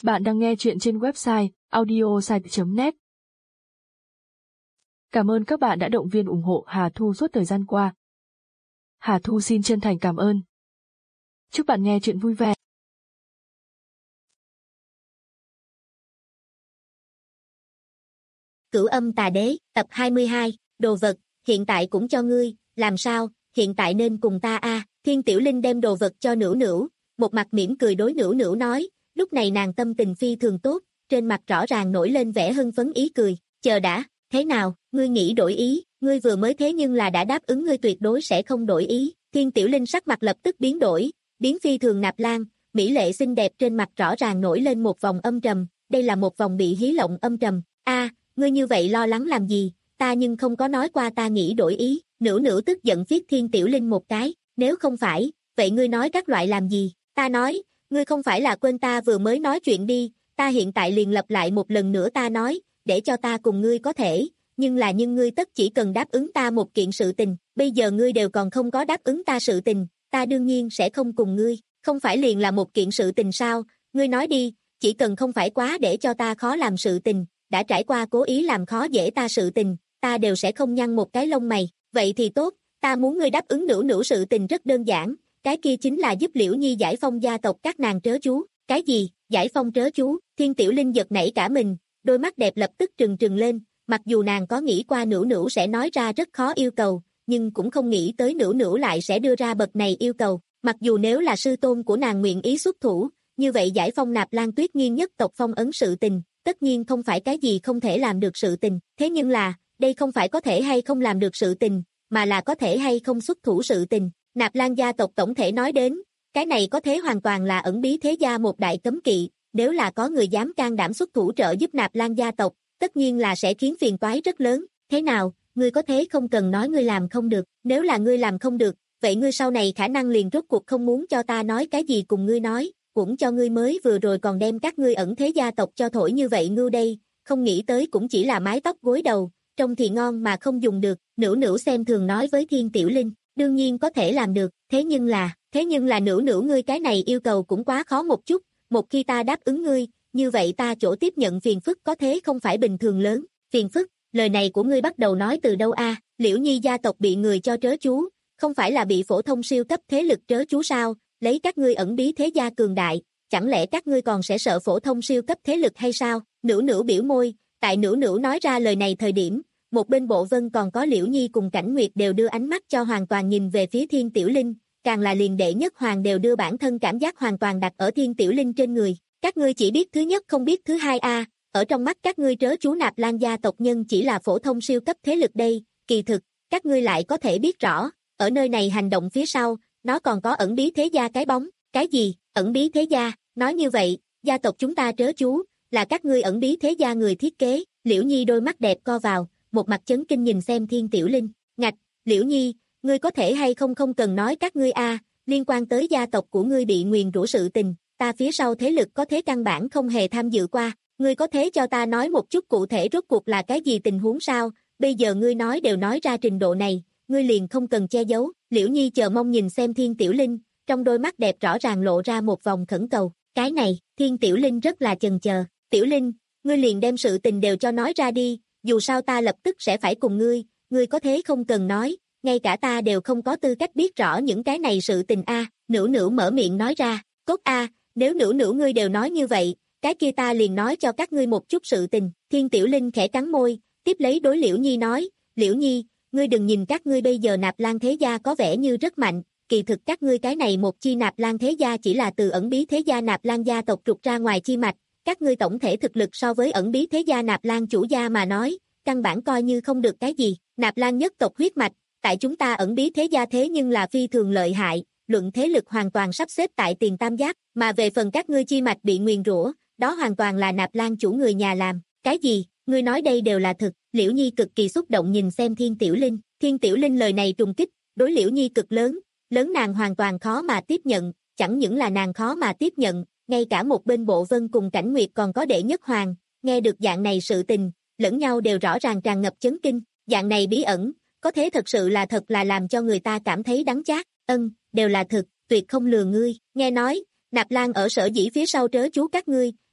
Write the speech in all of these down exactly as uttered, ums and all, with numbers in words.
Bạn đang nghe chuyện trên website audiosite chấm net. Cảm ơn các bạn đã động viên ủng hộ Hà Thu suốt thời gian qua. Hà Thu xin chân thành cảm ơn. Chúc bạn nghe chuyện vui vẻ. Cửu âm tà đế, tập hai mươi hai, đồ vật, hiện tại cũng cho ngươi, làm sao, hiện tại nên cùng ta a à. Thiên Tiểu Linh đem đồ vật cho Nữu Nữu, một mặt mỉm cười đối Nữu Nữu nói, lúc này nàng tâm tình phi thường tốt, trên mặt rõ ràng nổi lên vẻ hưng phấn ý cười, chờ đã, thế nào, ngươi nghĩ đổi ý, ngươi vừa mới thế nhưng là đã đáp ứng ngươi tuyệt đối sẽ không đổi ý. Thiên Tiểu Linh sắc mặt lập tức biến đổi, biến phi thường Nạp Lan, mỹ lệ xinh đẹp trên mặt rõ ràng nổi lên một vòng âm trầm, đây là một vòng bị hí lộng âm trầm, a ngươi như vậy lo lắng làm gì, ta nhưng không có nói qua ta nghĩ đổi ý. Nữu Nữu tức giận viết Thiên Tiểu Linh một cái, nếu không phải, vậy ngươi nói các loại làm gì, ta nói, ngươi không phải là quên ta vừa mới nói chuyện đi, ta hiện tại liền lặp lại một lần nữa ta nói, để cho ta cùng ngươi có thể, nhưng là nhưng ngươi tất chỉ cần đáp ứng ta một kiện sự tình, bây giờ ngươi đều còn không có đáp ứng ta sự tình, ta đương nhiên sẽ không cùng ngươi, không phải liền là một kiện sự tình sao, ngươi nói đi, chỉ cần không phải quá để cho ta khó làm sự tình, đã trải qua cố ý làm khó dễ ta sự tình, ta đều sẽ không nhăn một cái lông mày, vậy thì tốt, ta muốn ngươi đáp ứng Nữu Nữu sự tình rất đơn giản, cái kia chính là giúp Liễu Nhi giải phong gia tộc các nàng trớ chú, cái gì, giải phong trớ chú, Thiên Tiểu Linh giật nảy cả mình, đôi mắt đẹp lập tức trừng trừng lên, mặc dù nàng có nghĩ qua Nữu Nữu sẽ nói ra rất khó yêu cầu, nhưng cũng không nghĩ tới Nữu Nữu lại sẽ đưa ra bậc này yêu cầu, mặc dù nếu là sư tôn của nàng nguyện ý xuất thủ, như vậy giải phong Nạp Lan Tuyết Nghiên nhất tộc phong ấn sự tình, tất nhiên không phải cái gì không thể làm được sự tình, thế nhưng là, đây không phải có thể hay không làm được sự tình, mà là có thể hay không xuất thủ sự tình. Nạp Lan gia tộc tổng thể nói đến, cái này có thể hoàn toàn là ẩn bí thế gia một đại cấm kỵ, nếu là có người dám can đảm xuất thủ trợ giúp Nạp Lan gia tộc, tất nhiên là sẽ khiến phiền toái rất lớn, thế nào, ngươi có thế không cần nói ngươi làm không được, nếu là ngươi làm không được, vậy ngươi sau này khả năng liền rốt cuộc không muốn cho ta nói cái gì cùng ngươi nói, cũng cho ngươi mới vừa rồi còn đem các ngươi ẩn thế gia tộc cho thổi như vậy ngưu đây, không nghĩ tới cũng chỉ là mái tóc gối đầu, trông thì ngon mà không dùng được, Nữu Nữu xem thường nói với Thiên Tiểu Linh. Đương nhiên có thể làm được, thế nhưng là, thế nhưng là Nữu Nữu ngươi cái này yêu cầu cũng quá khó một chút, một khi ta đáp ứng ngươi, như vậy ta chỗ tiếp nhận phiền phức có thế không phải bình thường lớn, phiền phức, lời này của ngươi bắt đầu nói từ đâu a? Liễu Nhi gia tộc bị người cho trớ chú, không phải là bị phổ thông siêu cấp thế lực trớ chú sao, lấy các ngươi ẩn bí thế gia cường đại, chẳng lẽ các ngươi còn sẽ sợ phổ thông siêu cấp thế lực hay sao? Nữu Nữu biểu môi, tại Nữu Nữu nói ra lời này thời điểm, một bên Bộ Vân còn có Liễu Nhi cùng Cảnh Nguyệt đều đưa ánh mắt cho hoàn toàn nhìn về phía Thiên Tiểu Linh, càng là liền đệ nhất hoàng đều đưa bản thân cảm giác hoàn toàn đặt ở Thiên Tiểu Linh trên người. Các ngươi chỉ biết thứ nhất không biết thứ hai a, ở trong mắt các ngươi trớ chú Nạp Lan gia tộc nhân chỉ là phổ thông siêu cấp thế lực đây, kỳ thực, các ngươi lại có thể biết rõ, ở nơi này hành động phía sau, nó còn có ẩn bí thế gia cái bóng, cái gì, ẩn bí thế gia, nói như vậy, gia tộc chúng ta trớ chú, là các ngươi ẩn bí thế gia người thiết kế. Liễu Nhi đôi mắt đẹp co vào, một mặt chấn kinh nhìn xem Thiên Tiểu Linh, ngạch, Liễu Nhi, ngươi có thể hay không không cần nói các ngươi a, liên quan tới gia tộc của ngươi bị nguyền rủa sự tình, ta phía sau thế lực có thế căn bản không hề tham dự qua, ngươi có thế cho ta nói một chút cụ thể rốt cuộc là cái gì tình huống sao, bây giờ ngươi nói đều nói ra trình độ này, ngươi liền không cần che giấu. Liễu Nhi chờ mong nhìn xem Thiên Tiểu Linh, trong đôi mắt đẹp rõ ràng lộ ra một vòng khẩn cầu, cái này, Thiên Tiểu Linh rất là chần chờ, Tiểu Linh, ngươi liền đem sự tình đều cho nói ra đi, dù sao ta lập tức sẽ phải cùng ngươi, ngươi có thế không cần nói, ngay cả ta đều không có tư cách biết rõ những cái này sự tình a. Nữu Nữu mở miệng nói ra, cốt a, nếu Nữu Nữu ngươi đều nói như vậy, cái kia ta liền nói cho các ngươi một chút sự tình. Thiên Tiểu Linh khẽ cắn môi, tiếp lấy đối Liễu Nhi nói, Liễu Nhi, ngươi đừng nhìn các ngươi bây giờ Nạp Lan thế gia có vẻ như rất mạnh, kỳ thực các ngươi cái này một chi Nạp Lan thế gia chỉ là từ ẩn bí thế gia Nạp Lan gia tộc trục ra ngoài chi mạch, các ngươi tổng thể thực lực so với ẩn bí thế gia Nạp Lan chủ gia mà nói, căn bản coi như không được cái gì. Nạp Lan nhất tộc huyết mạch, tại chúng ta ẩn bí thế gia thế nhưng là phi thường lợi hại, luận thế lực hoàn toàn sắp xếp tại tiền tam giác, mà về phần các ngươi chi mạch bị nguyền rủa, đó hoàn toàn là Nạp Lan chủ người nhà làm. Cái gì, ngươi nói đây đều là thực? Liễu Nhi cực kỳ xúc động nhìn xem Thiên Tiểu Linh, Thiên Tiểu Linh lời này trùng kích, đối Liễu Nhi cực lớn, lớn nàng hoàn toàn khó mà tiếp nhận, chẳng những là nàng khó mà tiếp nhận, ngay cả một bên Bộ Vân cùng Cảnh Nguyệt còn có đệ nhất hoàng, nghe được dạng này sự tình, lẫn nhau đều rõ ràng tràn ngập chấn kinh, dạng này bí ẩn, có thế thật sự là thật là làm cho người ta cảm thấy đắng chát, ân, đều là thực, tuyệt không lừa ngươi, nghe nói, Nạp Lan ở sở dĩ phía sau trớ chú các ngươi,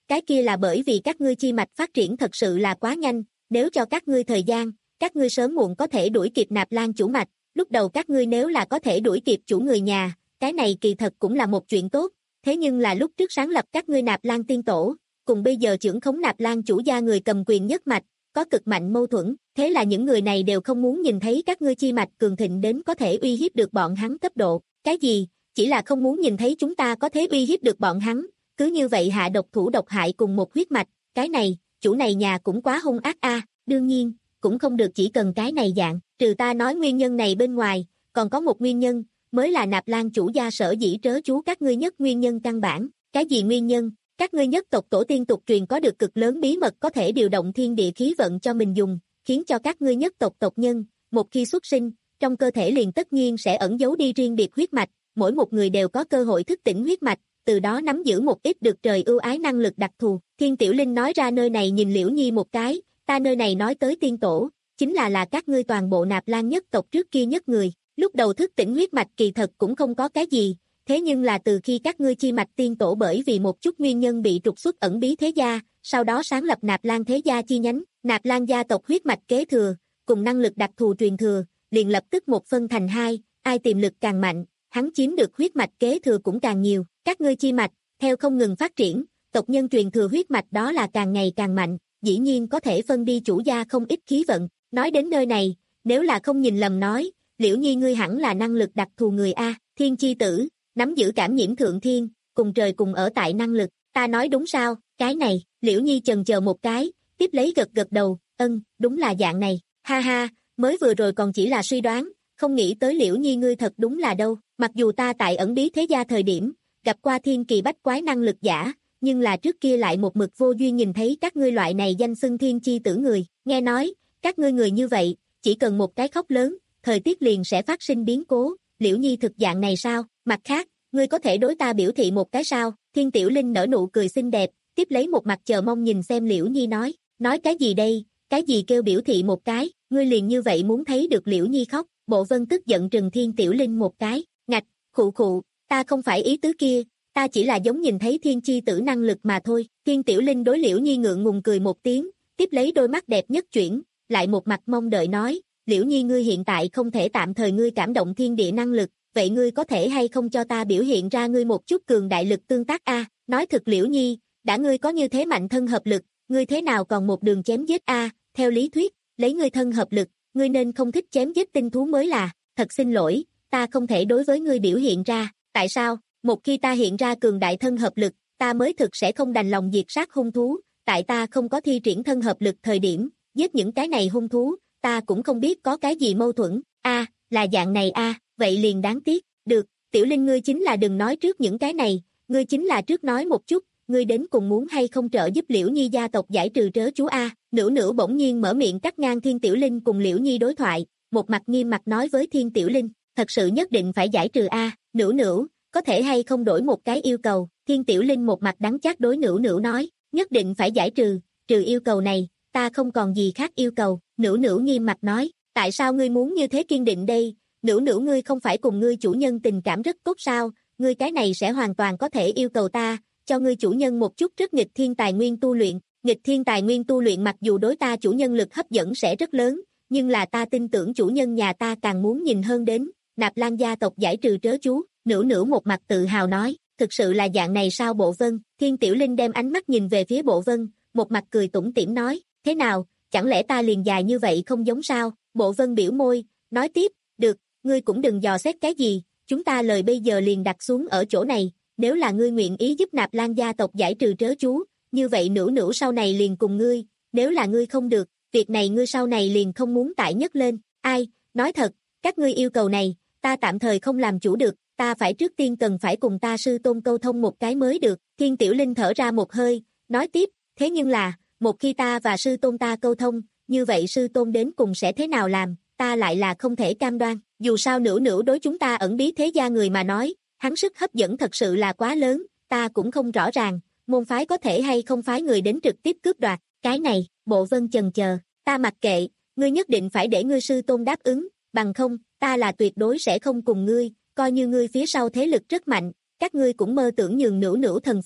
cái kia là bởi vì các ngươi chi mạch phát triển thật sự là quá nhanh, nếu cho các ngươi thời gian, các ngươi sớm muộn có thể đuổi kịp Nạp Lan chủ mạch, lúc đầu các ngươi nếu là có thể đuổi kịp chủ người nhà, cái này kỳ thật cũng là một chuyện tốt, thế nhưng là lúc trước sáng lập các ngươi Nạp Lan tiên tổ, cùng bây giờ trưởng khống Nạp Lan chủ gia người cầm quyền nhất mạch, có cực mạnh mâu thuẫn, thế là những người này đều không muốn nhìn thấy các ngươi chi mạch cường thịnh đến có thể uy hiếp được bọn hắn cấp độ, cái gì, chỉ là không muốn nhìn thấy chúng ta có thể uy hiếp được bọn hắn, cứ như vậy hạ độc thủ độc hại cùng một huyết mạch, cái này, chủ này nhà cũng quá hung ác a, đương nhiên, cũng không được chỉ cần cái này dạng, trừ ta nói nguyên nhân này bên ngoài, còn có một nguyên nhân, mới là Nạp Lan chủ gia sở dĩ trớ chú các ngươi nhất nguyên nhân căn bản, cái gì nguyên nhân? Các ngươi nhất tộc tổ tiên tục truyền có được cực lớn bí mật có thể điều động thiên địa khí vận cho mình dùng, khiến cho các ngươi nhất tộc tộc nhân, một khi xuất sinh, trong cơ thể liền tất nhiên sẽ ẩn giấu đi riêng biệt huyết mạch, mỗi một người đều có cơ hội thức tỉnh huyết mạch, từ đó nắm giữ một ít được trời ưu ái năng lực đặc thù. Thiên Tiểu Linh nói ra nơi này nhìn Liễu Nhi một cái, ta nơi này nói tới tiên tổ, chính là là các ngươi toàn bộ Nạp Lan nhất tộc trước kia nhất người, lúc đầu thức tỉnh huyết mạch kỳ thật cũng không có cái gì. Thế nhưng là từ khi các ngươi chi mạch tiên tổ bởi vì một chút nguyên nhân bị trục xuất ẩn bí thế gia, sau đó sáng lập Nạp Lan thế gia chi nhánh, Nạp Lan gia tộc huyết mạch kế thừa, cùng năng lực đặc thù truyền thừa, liền lập tức một phân thành hai, ai tiềm lực càng mạnh, hắn chiếm được huyết mạch kế thừa cũng càng nhiều, các ngươi chi mạch, theo không ngừng phát triển, tộc nhân truyền thừa huyết mạch đó là càng ngày càng mạnh, dĩ nhiên có thể phân đi chủ gia không ít khí vận, nói đến nơi này, nếu là không nhìn lầm nói, Liễu Nhi ngươi hẳn là năng lực đặc thù người A, thiên chi tử. Nắm giữ cảm nhiễm thượng thiên, cùng trời cùng ở tại năng lực, ta nói đúng sao, cái này, Liễu Nhi chần chờ một cái, tiếp lấy gật gật đầu, ân, đúng là dạng này, ha ha, mới vừa rồi còn chỉ là suy đoán, không nghĩ tới Liễu Nhi ngươi thật đúng là đâu, mặc dù ta tại ẩn bí thế gia thời điểm, gặp qua thiên kỳ bách quái năng lực giả, nhưng là trước kia lại một mực vô duyên nhìn thấy các ngươi loại này danh xưng thiên chi tử người, nghe nói, các ngươi người như vậy, chỉ cần một cái khóc lớn, thời tiết liền sẽ phát sinh biến cố, Liễu Nhi thực dạng này sao? Mặt khác, ngươi có thể đối ta biểu thị một cái sao? Thiên Tiểu Linh nở nụ cười xinh đẹp, tiếp lấy một mặt chờ mong nhìn xem Liễu Nhi nói, nói cái gì đây? Cái gì kêu biểu thị một cái? Ngươi liền như vậy muốn thấy được Liễu Nhi khóc? Bộ Vân tức giận trừng Thiên Tiểu Linh một cái, ngạch, khụ khụ, ta không phải ý tứ kia, ta chỉ là giống nhìn thấy thiên chi tử năng lực mà thôi. Thiên Tiểu Linh đối Liễu Nhi ngượng ngùng cười một tiếng, tiếp lấy đôi mắt đẹp nhất chuyển, lại một mặt mong đợi nói, Liễu Nhi ngươi hiện tại không thể tạm thời ngươi cảm động thiên địa năng lực, vậy ngươi có thể hay không cho ta biểu hiện ra ngươi một chút cường đại lực tương tác a? Nói thật Liễu Nhi, đã ngươi có như thế mạnh thân hợp lực, ngươi thế nào còn một đường chém giết a? Theo lý thuyết, lấy ngươi thân hợp lực, ngươi nên không thích chém giết tinh thú mới là, thật xin lỗi, ta không thể đối với ngươi biểu hiện ra, tại sao? Một khi ta hiện ra cường đại thân hợp lực, ta mới thực sẽ không đành lòng diệt sát hung thú, tại ta không có thi triển thân hợp lực thời điểm, giết những cái này hung thú, ta cũng không biết có cái gì mâu thuẫn, a, là dạng này a, vậy liền đáng tiếc, được, Tiểu Linh ngươi chính là đừng nói trước những cái này, ngươi chính là trước nói một chút, ngươi đến cùng muốn hay không trợ giúp Liễu Nhi gia tộc giải trừ trớ chú a? Nữu Nữu bỗng nhiên mở miệng cắt ngang Thiên Tiểu Linh cùng Liễu Nhi đối thoại, một mặt nghiêm mặt nói với Thiên Tiểu Linh, thật sự nhất định phải giải trừ a? Nữu Nữu, có thể hay không đổi một cái yêu cầu? Thiên Tiểu Linh một mặt đắng chát đối Nữu Nữu nói, nhất định phải giải trừ, trừ yêu cầu này, ta không còn gì khác yêu cầu. Nữu Nữu nghiêm mặt nói, tại sao ngươi muốn như thế kiên định đây? Nữu Nữu ngươi không phải cùng ngươi chủ nhân tình cảm rất tốt sao? Ngươi cái này sẽ hoàn toàn có thể yêu cầu ta, cho ngươi chủ nhân một chút rất nghịch thiên tài nguyên tu luyện. Nghịch thiên tài nguyên tu luyện mặc dù đối ta chủ nhân lực hấp dẫn sẽ rất lớn, nhưng là ta tin tưởng chủ nhân nhà ta càng muốn nhìn hơn đến, Nạp Lan gia tộc giải trừ trớ chú. Nữu Nữu một mặt tự hào nói, thực sự là dạng này sao Bộ Vân? Thiên Tiểu Linh đem ánh mắt nhìn về phía Bộ Vân, một mặt cười tủm tỉm nói, thế nào, chẳng lẽ ta liền dài như vậy không giống sao? Bộ Vân biểu môi, nói tiếp, được, ngươi cũng đừng dò xét cái gì, chúng ta lời bây giờ liền đặt xuống ở chỗ này, nếu là ngươi nguyện ý giúp Nạp Lan gia tộc giải trừ trớ chú, như vậy Nữu Nữu sau này liền cùng ngươi, nếu là ngươi không được, việc này ngươi sau này liền không muốn tại nhất lên, ai, nói thật, các ngươi yêu cầu này, ta tạm thời không làm chủ được, ta phải trước tiên cần phải cùng ta sư tôn câu thông một cái mới được. Thiên Tiểu Linh thở ra một hơi, nói tiếp, thế nhưng là, một khi ta và sư tôn ta câu thông, như vậy sư tôn đến cùng sẽ thế nào làm, ta lại là không thể cam đoan, dù sao Nữu Nữu đối chúng ta ẩn bí thế gia người mà nói, hắn sức hấp dẫn thật sự là quá lớn, ta cũng không rõ ràng, môn phái có thể hay không phái người đến trực tiếp cướp đoạt, cái này, Bộ Vân chần chờ, ta mặc kệ, ngươi nhất định phải để ngươi sư tôn đáp ứng, bằng không, ta là tuyệt đối sẽ không cùng ngươi, coi như ngươi phía sau thế lực rất mạnh, các ngươi cũng mơ tưởng nhường Nữu Nữu thần phục,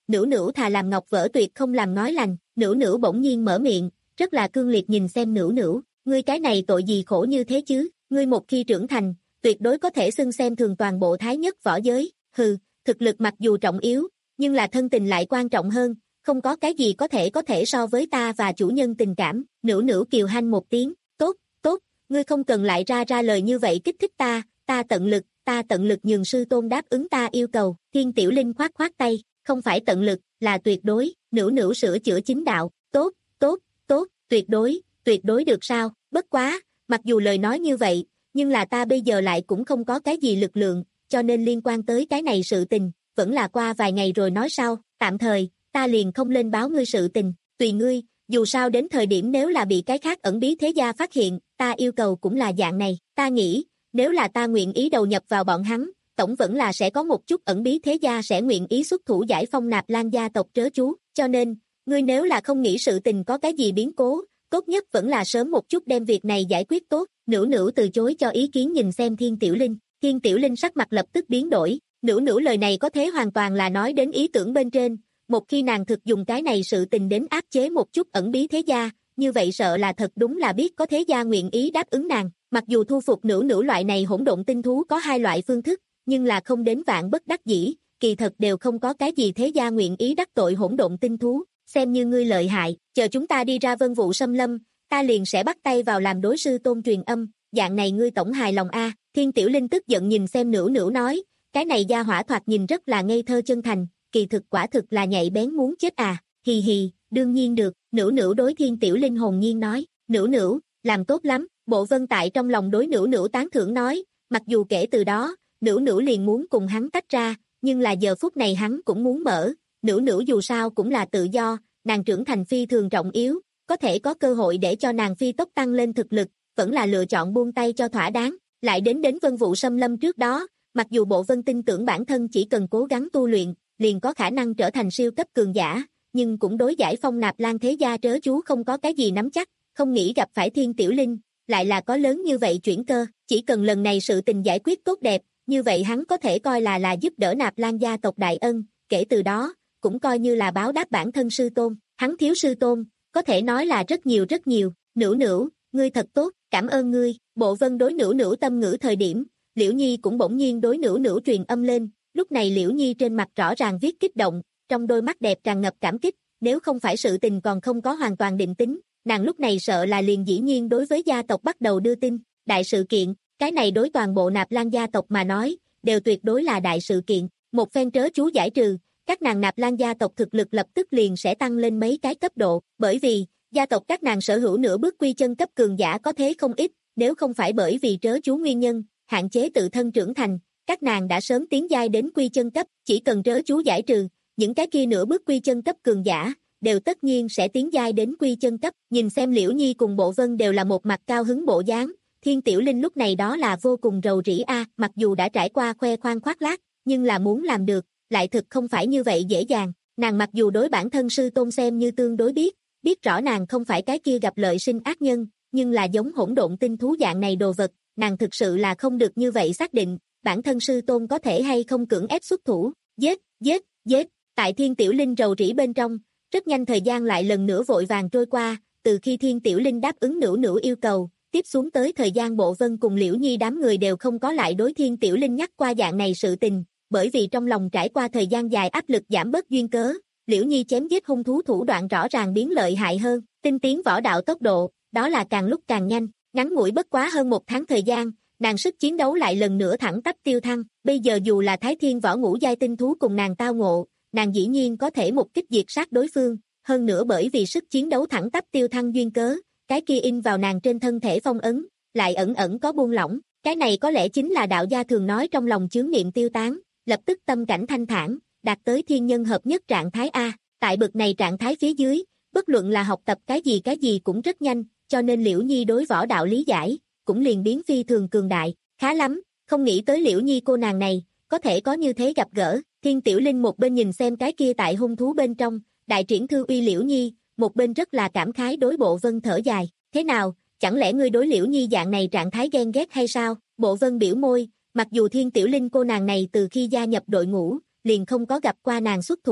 Nữu Nữu thà làm ngọc vỡ tuyệt không làm nói lành. Nữu Nữu bỗng nhiên mở miệng, rất là cương liệt nhìn xem Nữu Nữu, ngươi cái này tội gì khổ như thế chứ, ngươi một khi trưởng thành, tuyệt đối có thể xưng xem thường toàn bộ thái nhất võ giới, hừ, thực lực mặc dù trọng yếu, nhưng là thân tình lại quan trọng hơn, không có cái gì có thể có thể so với ta và chủ nhân tình cảm. Nữu Nữu kiều hanh một tiếng, tốt, tốt, ngươi không cần lại ra ra lời như vậy kích thích ta, ta tận lực, ta tận lực nhường sư tôn đáp ứng ta yêu cầu. Thiên Tiểu Linh khoát khoát tay, không phải tận lực, là tuyệt đối. Nữu Nữu sửa chữa chính đạo, tốt, tốt, tốt, tuyệt đối, tuyệt đối được sao, bất quá, mặc dù lời nói như vậy, nhưng là ta bây giờ lại cũng không có cái gì lực lượng, cho nên liên quan tới cái này sự tình, vẫn là qua vài ngày rồi nói sau, tạm thời, ta liền không lên báo ngươi sự tình, tùy ngươi, dù sao đến thời điểm nếu là bị cái khác ẩn bí thế gia phát hiện, ta yêu cầu cũng là dạng này, ta nghĩ, nếu là ta nguyện ý đầu nhập vào bọn hắn, tổng vẫn là sẽ có một chút ẩn bí thế gia sẽ nguyện ý xuất thủ giải phong Nạp Lan gia tộc trớ chú, cho nên, ngươi nếu là không nghĩ sự tình có cái gì biến cố, tốt nhất vẫn là sớm một chút đem việc này giải quyết tốt. Nữu Nữu từ chối cho ý kiến nhìn xem Thiên Tiểu Linh, Thiên Tiểu Linh sắc mặt lập tức biến đổi, Nữu Nữu lời này có thế hoàn toàn là nói đến ý tưởng bên trên, một khi nàng thực dùng cái này sự tình đến áp chế một chút ẩn bí thế gia, như vậy sợ là thật đúng là biết có thế gia nguyện ý đáp ứng nàng, mặc dù thu phục Nữu Nữu loại này hỗn độn tinh thú có hai loại phương thức, nhưng là không đến vạn bất đắc dĩ, kỳ thật đều không có cái gì thế gia nguyện ý đắc tội hỗn độn tinh thú, xem như ngươi lợi hại, chờ chúng ta đi ra Vân Vụ Xâm Lâm, ta liền sẽ bắt tay vào làm đối sư tôn truyền âm, dạng này ngươi tổng hài lòng a. Thiên Tiểu Linh tức giận nhìn xem Nữu Nữu nói, cái này gia hỏa thoạt nhìn rất là ngây thơ chân thành, kỳ thực quả thực là nhạy bén muốn chết à, hì hì, đương nhiên được. Nữu Nữu đối Thiên Tiểu Linh hồn nhiên nói, Nữu Nữu, làm tốt lắm. Bộ Vân tại trong lòng đối Nữu Nữu tán thưởng nói, mặc dù kể từ đó, Nữu Nữu liền muốn cùng hắn tách ra, nhưng là giờ phút này hắn cũng muốn mở, Nữu Nữu dù sao cũng là tự do, nàng trưởng thành phi thường trọng yếu, có thể có cơ hội để cho nàng phi tốc tăng lên thực lực, vẫn là lựa chọn buông tay cho thỏa đáng. Lại đến đến Vân Vụ Xâm Lâm trước đó, mặc dù Bộ Vân tin tưởng bản thân chỉ cần cố gắng tu luyện, liền có khả năng trở thành siêu cấp cường giả, nhưng cũng đối giải phong Nạp Lan thế gia trớ chú không có cái gì nắm chắc, không nghĩ gặp phải Thiên Tiểu Linh, lại là có lớn như vậy chuyển cơ, chỉ cần lần này sự tình giải quyết tốt đẹp, như vậy hắn có thể coi là là giúp đỡ Nạp Lan gia tộc đại ân, kể từ đó, cũng coi như là báo đáp bản thân sư tôn, hắn thiếu sư tôn, có thể nói là rất nhiều rất nhiều. Nữu Nữu, ngươi thật tốt, cảm ơn ngươi. Bộ Vân đối Nữu Nữu tâm ngữ thời điểm, Liễu Nhi cũng bỗng nhiên đối Nữu Nữu truyền âm lên, lúc này Liễu Nhi trên mặt rõ ràng viết kích động, trong đôi mắt đẹp tràn ngập cảm kích, nếu không phải sự tình còn không có hoàn toàn định tính, nàng lúc này sợ là liền dĩ nhiên đối với gia tộc bắt đầu đưa tin, đại sự kiện, cái này đối toàn bộ Nạp Lan gia tộc mà nói, đều tuyệt đối là đại sự kiện, một phen trớ chú giải trừ, các nàng Nạp Lan gia tộc thực lực lập tức liền sẽ tăng lên mấy cái cấp độ, bởi vì, gia tộc các nàng sở hữu nửa bước quy chân cấp cường giả có thế không ít, nếu không phải bởi vì trớ chú nguyên nhân, hạn chế tự thân trưởng thành, các nàng đã sớm tiến giai đến quy chân cấp, chỉ cần trớ chú giải trừ, những cái kia nửa bước quy chân cấp cường giả, đều tất nhiên sẽ tiến giai đến quy chân cấp, nhìn xem Liễu Nhi cùng Bộ Vân đều là một mặt cao hứng bộ dáng, Thiên Tiểu Linh lúc này đó là vô cùng rầu rĩ a, mặc dù đã trải qua khoe khoang khoác lác, nhưng là muốn làm được, lại thực không phải như vậy dễ dàng, nàng mặc dù đối bản thân sư tôn xem như tương đối biết, biết rõ nàng không phải cái kia gặp lợi sinh ác nhân, nhưng là giống hỗn độn tinh thú dạng này đồ vật, nàng thực sự là không được như vậy xác định, bản thân sư tôn có thể hay không cưỡng ép xuất thủ, giết, giết, giết, tại Thiên Tiểu Linh rầu rĩ bên trong, rất nhanh thời gian lại lần nữa vội vàng trôi qua, từ khi Thiên Tiểu Linh đáp ứng Nữu Nữu yêu cầu, tiếp xuống tới thời gian Bộ Vân cùng Liễu Nhi đám người đều không có lại đối Thiên Tiểu Linh nhắc qua dạng này sự tình, bởi vì trong lòng trải qua thời gian dài áp lực giảm bớt duyên cớ, Liễu Nhi chém giết hung thú thủ đoạn rõ ràng biến lợi hại hơn, tinh tiến võ đạo tốc độ, đó là càng lúc càng nhanh, ngắn ngủi bất quá hơn một tháng thời gian, nàng sức chiến đấu lại lần nữa thẳng tắp tiêu thăng, bây giờ dù là Thái Thiên võ ngũ giai tinh thú cùng nàng tao ngộ, nàng dĩ nhiên có thể một kích diệt sát đối phương, hơn nữa bởi vì sức chiến đấu thẳng tắp tiêu thăng duyên cớ, cái kia in vào nàng trên thân thể phong ấn, lại ẩn ẩn có buông lỏng, cái này có lẽ chính là đạo gia thường nói trong lòng chướng niệm tiêu tán, lập tức tâm cảnh thanh thản, đạt tới thiên nhân hợp nhất trạng thái A, tại bực này trạng thái phía dưới, bất luận là học tập cái gì cái gì cũng rất nhanh, cho nên Liễu Nhi đối võ đạo lý giải, cũng liền biến phi thường cường đại, khá lắm, không nghĩ tới Liễu Nhi cô nàng này, có thể có như thế gặp gỡ, Thiên Tiểu Linh một bên nhìn xem cái kia tại hung thú bên trong, đại triển thư uy Liễu Nhi, một bên rất là cảm khái đối Bộ Vân thở dài, thế nào, chẳng lẽ ngươi đối Liễu Nhi dạng này trạng thái ghen ghét hay sao, Bộ Vân biểu môi, mặc dù Thiên Tiểu Linh cô nàng này từ khi gia nhập đội ngũ, liền không có gặp qua nàng xuất thủ,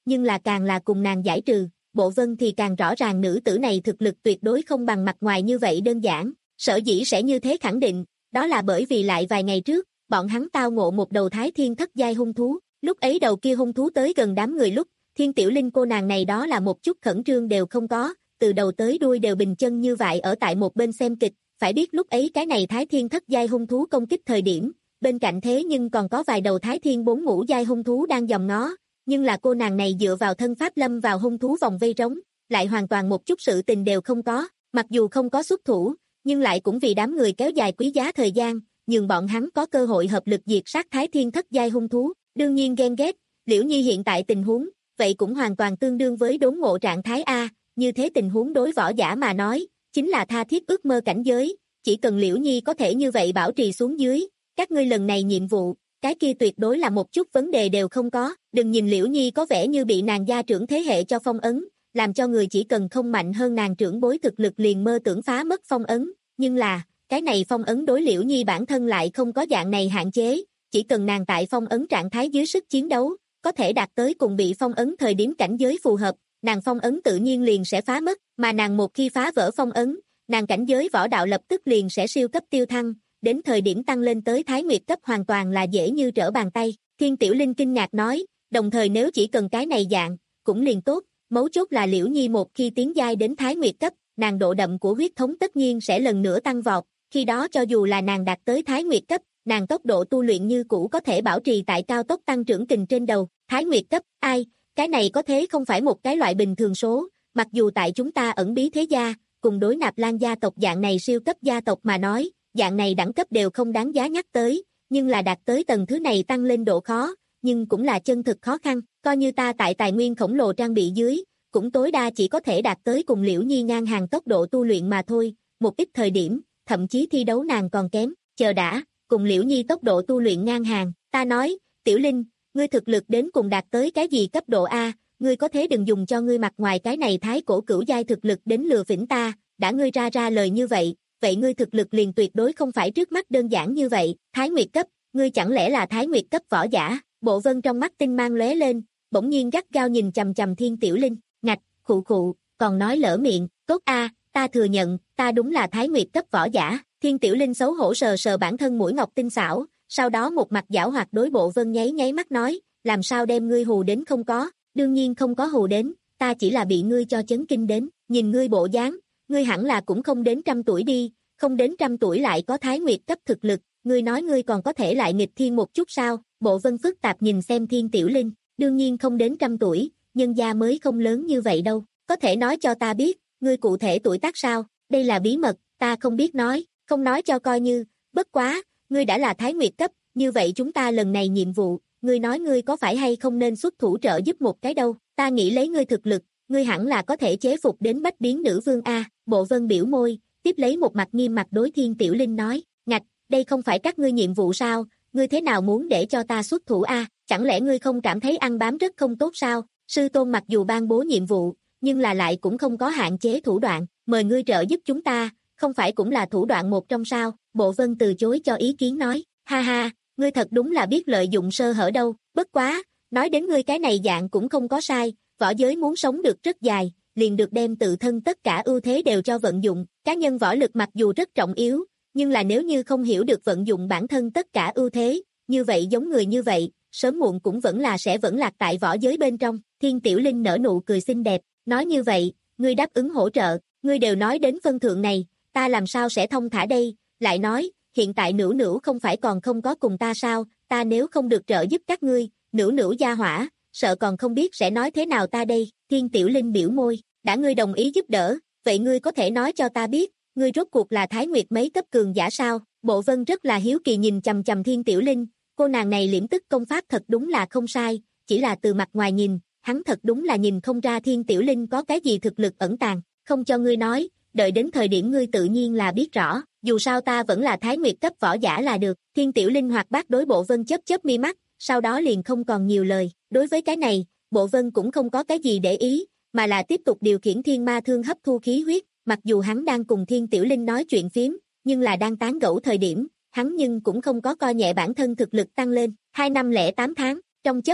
nhưng là càng là cùng nàng giải trừ, Bộ Vân thì càng rõ ràng nữ tử này thực lực tuyệt đối không bằng mặt ngoài như vậy đơn giản, sở dĩ sẽ như thế khẳng định, đó là bởi vì lại vài ngày trước, bọn hắn tao ngộ một đầu thái thiên thất giai hung thú, lúc ấy đầu kia hung thú tới gần đám người lúc, Thiên Tiểu Linh cô nàng này đó là một chút khẩn trương đều không có, từ đầu tới đuôi đều bình chân như vậy ở tại một bên xem kịch, phải biết lúc ấy cái này thái thiên thất giai hung thú công kích thời điểm, bên cạnh thế nhưng còn có vài đầu thái thiên bốn ngũ giai hung thú đang dòm ngó, nhưng là cô nàng này dựa vào thân pháp lâm vào hung thú vòng vây trống, lại hoàn toàn một chút sự tình đều không có, mặc dù không có xuất thủ, nhưng lại cũng vì đám người kéo dài quý giá thời gian, nhường bọn hắn có cơ hội hợp lực diệt sát thái thiên thất giai hung thú, đương nhiên ghen ghét, Liễu Nhi hiện tại tình huống, vậy cũng hoàn toàn tương đương với đốn ngộ trạng thái A, như thế tình huống đối võ giả mà nói, chính là tha thiết ước mơ cảnh giới, chỉ cần Liễu Nhi có thể như vậy bảo trì xuống dưới, các ngươi lần này nhiệm vụ, cái kia tuyệt đối là một chút vấn đề đều không có, đừng nhìn Liễu Nhi có vẻ như bị nàng gia trưởng thế hệ cho phong ấn, làm cho người chỉ cần không mạnh hơn nàng trưởng bối thực lực liền mơ tưởng phá mất phong ấn, nhưng là, cái này phong ấn đối Liễu Nhi bản thân lại không có dạng này hạn chế, chỉ cần nàng tại phong ấn trạng thái dưới sức chiến đấu, có thể đạt tới cùng bị phong ấn thời điểm cảnh giới phù hợp, nàng phong ấn tự nhiên liền sẽ phá mất, mà nàng một khi phá vỡ phong ấn, nàng cảnh giới võ đạo lập tức liền sẽ siêu cấp tiêu thăng, đến thời điểm tăng lên tới Thái Nguyệt cấp hoàn toàn là dễ như trở bàn tay. Thiên Tiểu Linh kinh ngạc nói, đồng thời nếu chỉ cần cái này dạng, cũng liền tốt, mấu chốt là Liễu Nhi một khi tiến giai đến Thái Nguyệt cấp, nàng độ đậm của huyết thống tất nhiên sẽ lần nữa tăng vọt, khi đó cho dù là nàng đạt tới Thái Nguyệt cấp, nàng tốc độ tu luyện như cũ có thể bảo trì tại cao tốc tăng trưởng kình trên đầu, Thái Nguyệt cấp, ai, cái này có thế không phải một cái loại bình thường số, mặc dù tại chúng ta ẩn bí thế gia, cùng đối Nạp Lan gia tộc dạng này siêu cấp gia tộc mà nói, dạng này đẳng cấp đều không đáng giá nhắc tới, nhưng là đạt tới tầng thứ này tăng lên độ khó, nhưng cũng là chân thực khó khăn, coi như ta tại tài nguyên khổng lồ trang bị dưới, cũng tối đa chỉ có thể đạt tới cùng Liễu Nhi ngang hàng tốc độ tu luyện mà thôi, một ít thời điểm, thậm chí thi đấu nàng còn kém, chờ đã, cùng Liễu Nhi tốc độ tu luyện ngang hàng, ta nói, Tiểu Linh, ngươi thực lực đến cùng đạt tới cái gì cấp độ A, ngươi có thế đừng dùng cho ngươi mặt ngoài cái này thái cổ cửu giai thực lực đến lừa phỉnh ta, đã ngươi ra ra lời như vậy, vậy ngươi thực lực liền tuyệt đối không phải trước mắt đơn giản như vậy, Thái Nguyệt cấp, ngươi chẳng lẽ là Thái Nguyệt cấp võ giả, Bộ Vân trong mắt tinh mang lóe lên, bỗng nhiên gắt gao nhìn chằm chằm Thiên Tiểu Linh, ngạch, khụ khụ, còn nói lỡ miệng, tốt a, ta thừa nhận, ta đúng là Thái Nguyệt cấp võ giả, Thiên Tiểu Linh xấu hổ sờ sờ bản thân mũi ngọc tinh xảo, sau đó một mặt giảo hoạt đối Bộ Vân nháy nháy mắt nói, làm sao đem ngươi hù đến không có, đương nhiên không có hù đến, ta chỉ là bị ngươi cho chấn kinh đến, nhìn ngươi bộ dáng, ngươi hẳn là cũng không đến trăm tuổi đi, không đến trăm tuổi lại có Thái Nguyệt cấp thực lực, ngươi nói ngươi còn có thể lại nghịch thiên một chút sao, Bộ Vân phức tạp nhìn xem Thiên Tiểu Linh, đương nhiên không đến trăm tuổi, nhân gia mới không lớn như vậy đâu, có thể nói cho ta biết, ngươi cụ thể tuổi tác sao, đây là bí mật, ta không biết nói, không nói cho coi như, bất quá, ngươi đã là Thái Nguyệt cấp, như vậy chúng ta lần này nhiệm vụ, ngươi nói ngươi có phải hay không nên xuất thủ trợ giúp một cái đâu, ta nghĩ lấy ngươi thực lực, ngươi hẳn là có thể chế phục đến bách biến nữ vương A, Bộ Vân biểu môi, tiếp lấy một mặt nghiêm mặt đối Thiên Tiểu Linh nói, ngạch, đây không phải các ngươi nhiệm vụ sao, ngươi thế nào muốn để cho ta xuất thủ A, chẳng lẽ ngươi không cảm thấy ăn bám rất không tốt sao, sư tôn mặc dù ban bố nhiệm vụ, nhưng là lại cũng không có hạn chế thủ đoạn, mời ngươi trợ giúp chúng ta, không phải cũng là thủ đoạn một trong sao, Bộ Vân từ chối cho ý kiến nói, ha ha, ngươi thật đúng là biết lợi dụng sơ hở đâu, bất quá, nói đến ngươi cái này dạng cũng không có sai, võ giới muốn sống được rất dài, liền được đem tự thân tất cả ưu thế đều cho vận dụng, cá nhân võ lực mặc dù rất trọng yếu, nhưng là nếu như không hiểu được vận dụng bản thân tất cả ưu thế, như vậy giống người như vậy, sớm muộn cũng vẫn là sẽ vẫn lạc tại võ giới bên trong, Thiên Tiểu Linh nở nụ cười xinh đẹp, nói như vậy, ngươi đáp ứng hỗ trợ, ngươi đều nói đến phân thượng này, ta làm sao sẽ thông thả đây, lại nói, hiện tại Nữu Nữu không phải còn không có cùng ta sao, ta nếu không được trợ giúp các ngươi, Nữu Nữu gia hỏa, sợ còn không biết sẽ nói thế nào ta đây, Thiên Tiểu Linh biểu môi, đã ngươi đồng ý giúp đỡ, vậy ngươi có thể nói cho ta biết, ngươi rốt cuộc là Thái Nguyệt mấy cấp cường giả sao, Bộ Vân rất là hiếu kỳ nhìn chằm chằm Thiên Tiểu Linh, cô nàng này liễm tức công pháp thật đúng là không sai, chỉ là từ mặt ngoài nhìn, hắn thật đúng là nhìn không ra Thiên Tiểu Linh có cái gì thực lực ẩn tàng, không cho ngươi nói, đợi đến thời điểm ngươi tự nhiên là biết rõ, dù sao ta vẫn là Thái Nguyệt cấp võ giả là được, Thiên Tiểu Linh hoạt bát đối Bộ Vân chớp chớp mi mắt, sau đó liền không còn nhiều lời, đối với cái này, Bộ Vân cũng không có cái gì để ý, mà là tiếp tục điều khiển thiên ma thương hấp thu khí huyết, mặc dù hắn đang cùng Thiên Tiểu Linh nói chuyện phiếm, nhưng là đang tán gẫu thời điểm, hắn nhưng cũng không có coi nhẹ bản thân thực lực tăng lên, hai năm lẻ tám tháng, trong chớp mắt,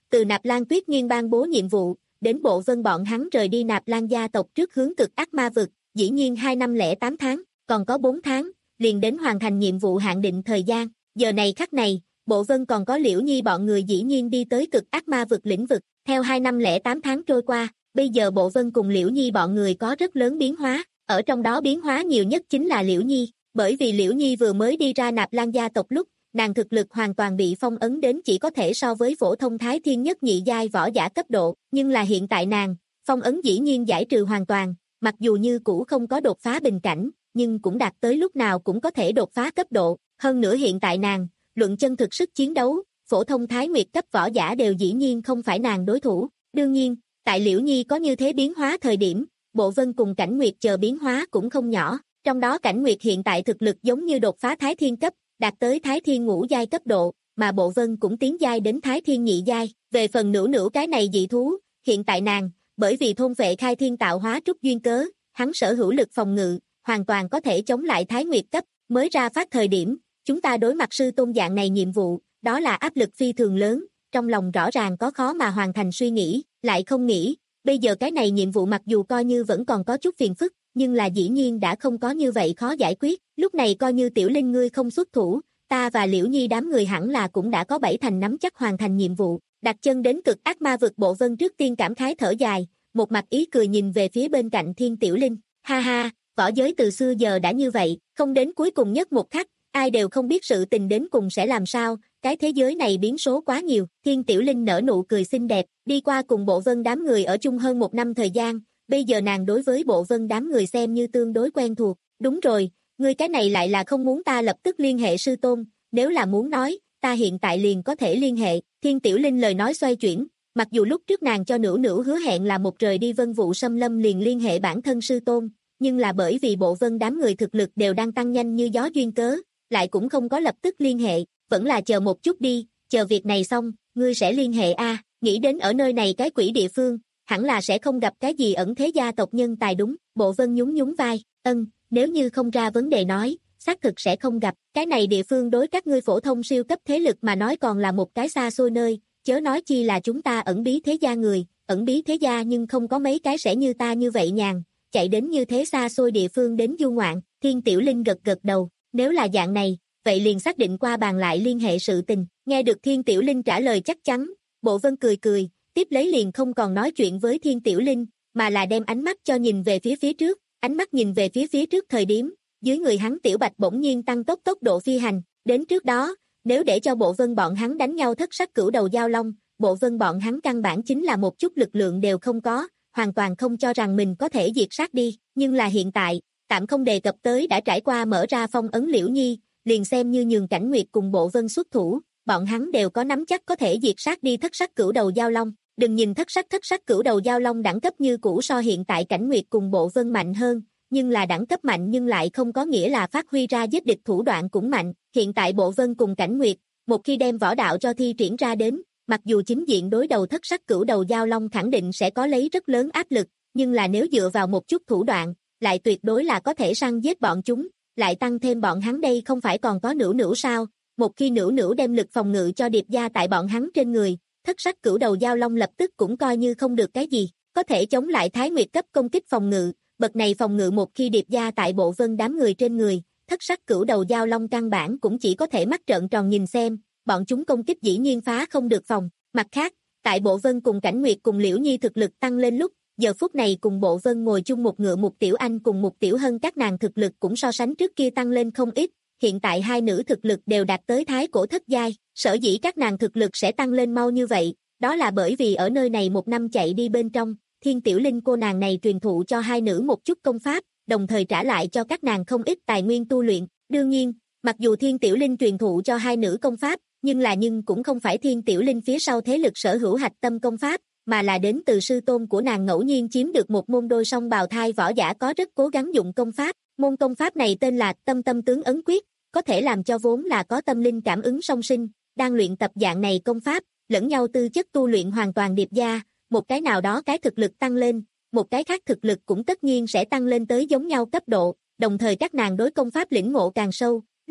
từ Nạp Lan Tuyết Nghiên ban bố nhiệm vụ, đến Bộ Vân bọn hắn rời đi Nạp Lan gia tộc trước hướng cực ác ma vực, dĩ nhiên hai năm lẻ tám tháng, còn có bốn tháng, liền đến hoàn thành nhiệm vụ hạn định thời gian. Giờ này khắc này, Bộ Vân còn có Liễu Nhi bọn người dĩ nhiên đi tới cực ác ma vực lĩnh vực. Theo hai năm lẻ tám tháng trôi qua, bây giờ Bộ Vân cùng Liễu Nhi bọn người có rất lớn biến hóa, ở trong đó biến hóa nhiều nhất chính là Liễu Nhi, bởi vì Liễu Nhi vừa mới đi ra Nạp Lan gia tộc lúc, nàng thực lực hoàn toàn bị phong ấn đến chỉ có thể so với phổ thông thái thiên nhất nhị giai võ giả cấp độ, nhưng là hiện tại nàng, phong ấn dĩ nhiên giải trừ hoàn toàn, mặc dù như cũ không có đột phá bình cảnh, nhưng cũng đạt tới lúc nào cũng có thể đột phá cấp độ, hơn nữa hiện tại nàng, luận chân thực sức chiến đấu, phổ thông thái nguyệt cấp võ giả đều dĩ nhiên không phải nàng đối thủ. Đương nhiên, tại Liễu Nhi có như thế biến hóa thời điểm, Bộ Vân cùng Cảnh Nguyệt chờ biến hóa cũng không nhỏ, trong đó Cảnh Nguyệt hiện tại thực lực giống như đột phá thái thiên cấp, đạt tới thái thiên ngũ giai cấp độ, mà Bộ Vân cũng tiến giai đến thái thiên nhị giai. Về phần Nữu Nữu cái này dị thú, hiện tại nàng, bởi vì thôn vệ khai thiên tạo hóa trúc duyên cớ, hắn sở hữu lực phòng ngự, hoàn toàn có thể chống lại thái nguyệt cấp, mới ra phát thời điểm, chúng ta đối mặt sư tôn dạng này nhiệm vụ, đó là áp lực phi thường lớn, trong lòng rõ ràng có khó mà hoàn thành suy nghĩ, lại không nghĩ, bây giờ cái này nhiệm vụ mặc dù coi như vẫn còn có chút phiền phức, nhưng là dĩ nhiên đã không có như vậy khó giải quyết, lúc này coi như Tiểu Linh ngươi không xuất thủ, ta và Liễu Nhi đám người hẳn là cũng đã có bảy thành nắm chắc hoàn thành nhiệm vụ. Đặt chân đến cực ác ma vực, Bộ Vân trước tiên cảm khái thở dài, một mặt ý cười nhìn về phía bên cạnh Thiên Tiểu Linh, ha ha, võ giới từ xưa giờ đã như vậy, không đến cuối cùng nhất một khắc, ai đều không biết sự tình đến cùng sẽ làm sao, cái thế giới này biến số quá nhiều. Thiên Tiểu Linh nở nụ cười xinh đẹp, đi qua cùng Bộ Vân đám người ở chung hơn một năm thời gian, bây giờ nàng đối với Bộ Vân đám người xem như tương đối quen thuộc. Đúng rồi, ngươi cái này lại là không muốn ta lập tức liên hệ sư tôn, nếu là muốn nói, ta hiện tại liền có thể liên hệ. Thiên Tiểu Linh lời nói xoay chuyển, mặc dù lúc trước nàng cho Nữu Nữu hứa hẹn là một rời đi Vân Vụ Xâm Lâm liền liên hệ bản thân sư tôn, nhưng là bởi vì Bộ Vân đám người thực lực đều đang tăng nhanh như gió duyên cớ, lại cũng không có lập tức liên hệ, vẫn là chờ một chút đi, chờ việc này xong, ngươi sẽ liên hệ a. Nghĩ đến ở nơi này cái quỷ địa phương, hẳn là sẽ không gặp cái gì ẩn thế gia tộc nhân tài đúng. Bộ Vân nhún nhún vai, ân, nếu như không ra vấn đề nói, xác thực sẽ không gặp, cái này địa phương đối các ngươi phổ thông siêu cấp thế lực mà nói còn là một cái xa xôi nơi, chớ nói chi là chúng ta ẩn bí thế gia người, ẩn bí thế gia nhưng không có mấy cái sẽ như ta như vậy nhàn, chạy đến như thế xa xôi địa phương đến du ngoạn. Thiên Tiểu Linh gật gật đầu, nếu là dạng này, vậy liền xác định qua bàn lại liên hệ sự tình. Nghe được Thiên Tiểu Linh trả lời chắc chắn, Bộ Vân cười cười, tiếp lấy liền không còn nói chuyện với Thiên Tiểu Linh, mà là đem ánh mắt cho nhìn về phía phía trước, ánh mắt nhìn về phía phía trước thời điểm, dưới người hắn Tiểu Bạch bỗng nhiên tăng tốc tốc độ phi hành, đến trước đó, nếu để cho Bộ Vân bọn hắn đánh nhau thất sắc cửu đầu giao long, Bộ Vân bọn hắn căn bản chính là một chút lực lượng đều không có, hoàn toàn không cho rằng mình có thể diệt sát đi, nhưng là hiện tại, tạm không đề cập tới đã trải qua mở ra phong ấn Liễu Nhi, liền xem như nhường Cảnh Nguyệt cùng Bộ Vân xuất thủ, bọn hắn đều có nắm chắc có thể diệt sát đi thất sắc cửu đầu giao long. Đừng nhìn thất sắc thất sắc cửu đầu giao long đẳng cấp như cũ so hiện tại Cảnh Nguyệt cùng Bộ Vân mạnh hơn, nhưng là đẳng cấp mạnh nhưng lại không có nghĩa là phát huy ra giết địch thủ đoạn cũng mạnh. Hiện tại Bộ Vân cùng Cảnh Nguyệt, một khi đem võ đạo cho thi triển ra đến, mặc dù chính diện đối đầu thất sắc cửu đầu giao long khẳng định sẽ có lấy rất lớn áp lực, nhưng là nếu dựa vào một chút thủ đoạn, lại tuyệt đối là có thể săn giết bọn chúng, lại tăng thêm bọn hắn đây không phải còn có Nữu Nữu sao? Một khi Nữu Nữu đem lực phòng ngự cho điệp gia tại bọn hắn trên người, thất sắc cửu đầu giao long lập tức cũng coi như không được cái gì, có thể chống lại Thái Nguyệt cấp công kích phòng ngự, bậc này phòng ngự một khi điệp gia tại Bộ Vân đám người trên người, thất sắc cửu đầu giao long căn bản cũng chỉ có thể mắt trợn tròn nhìn xem, bọn chúng công kích dĩ nhiên phá không được phòng. Mặt khác, tại Bộ Vân cùng Cảnh Nguyệt cùng Liễu Nhi thực lực tăng lên lúc, giờ phút này cùng Bộ Vân ngồi chung một ngựa một Tiểu Anh cùng một Tiểu Hân các nàng thực lực cũng so sánh trước kia tăng lên không ít, hiện tại hai nữ thực lực đều đạt tới thái cổ thất giai, sở dĩ các nàng thực lực sẽ tăng lên mau như vậy, đó là bởi vì ở nơi này một năm chạy đi bên trong, Thiên Tiểu Linh cô nàng này truyền thụ cho hai nữ một chút công pháp, đồng thời trả lại cho các nàng không ít tài nguyên tu luyện. Đương nhiên, mặc dù Thiên Tiểu Linh truyền thụ cho hai nữ công pháp, nhưng là nhưng cũng không phải Thiên Tiểu Linh phía sau thế lực sở hữu hạch tâm công pháp, mà là đến từ sư tôn của nàng ngẫu nhiên chiếm được một môn đôi song bào thai võ giả có rất cố gắng dụng công pháp. Môn công pháp này tên là Tâm Tâm Tướng Ấn Quyết, có thể làm cho vốn là có tâm linh cảm ứng song sinh, đang luyện tập dạng này công pháp, lẫn nhau tư chất tu luyện hoàn toàn điệp gia, một cái nào đó cái thực lực tăng lên, một cái khác thực lực cũng tất nhiên sẽ tăng lên tới giống nhau cấp độ, đồng thời các nàng đối công pháp lĩnh ngộ càng sâu, lúc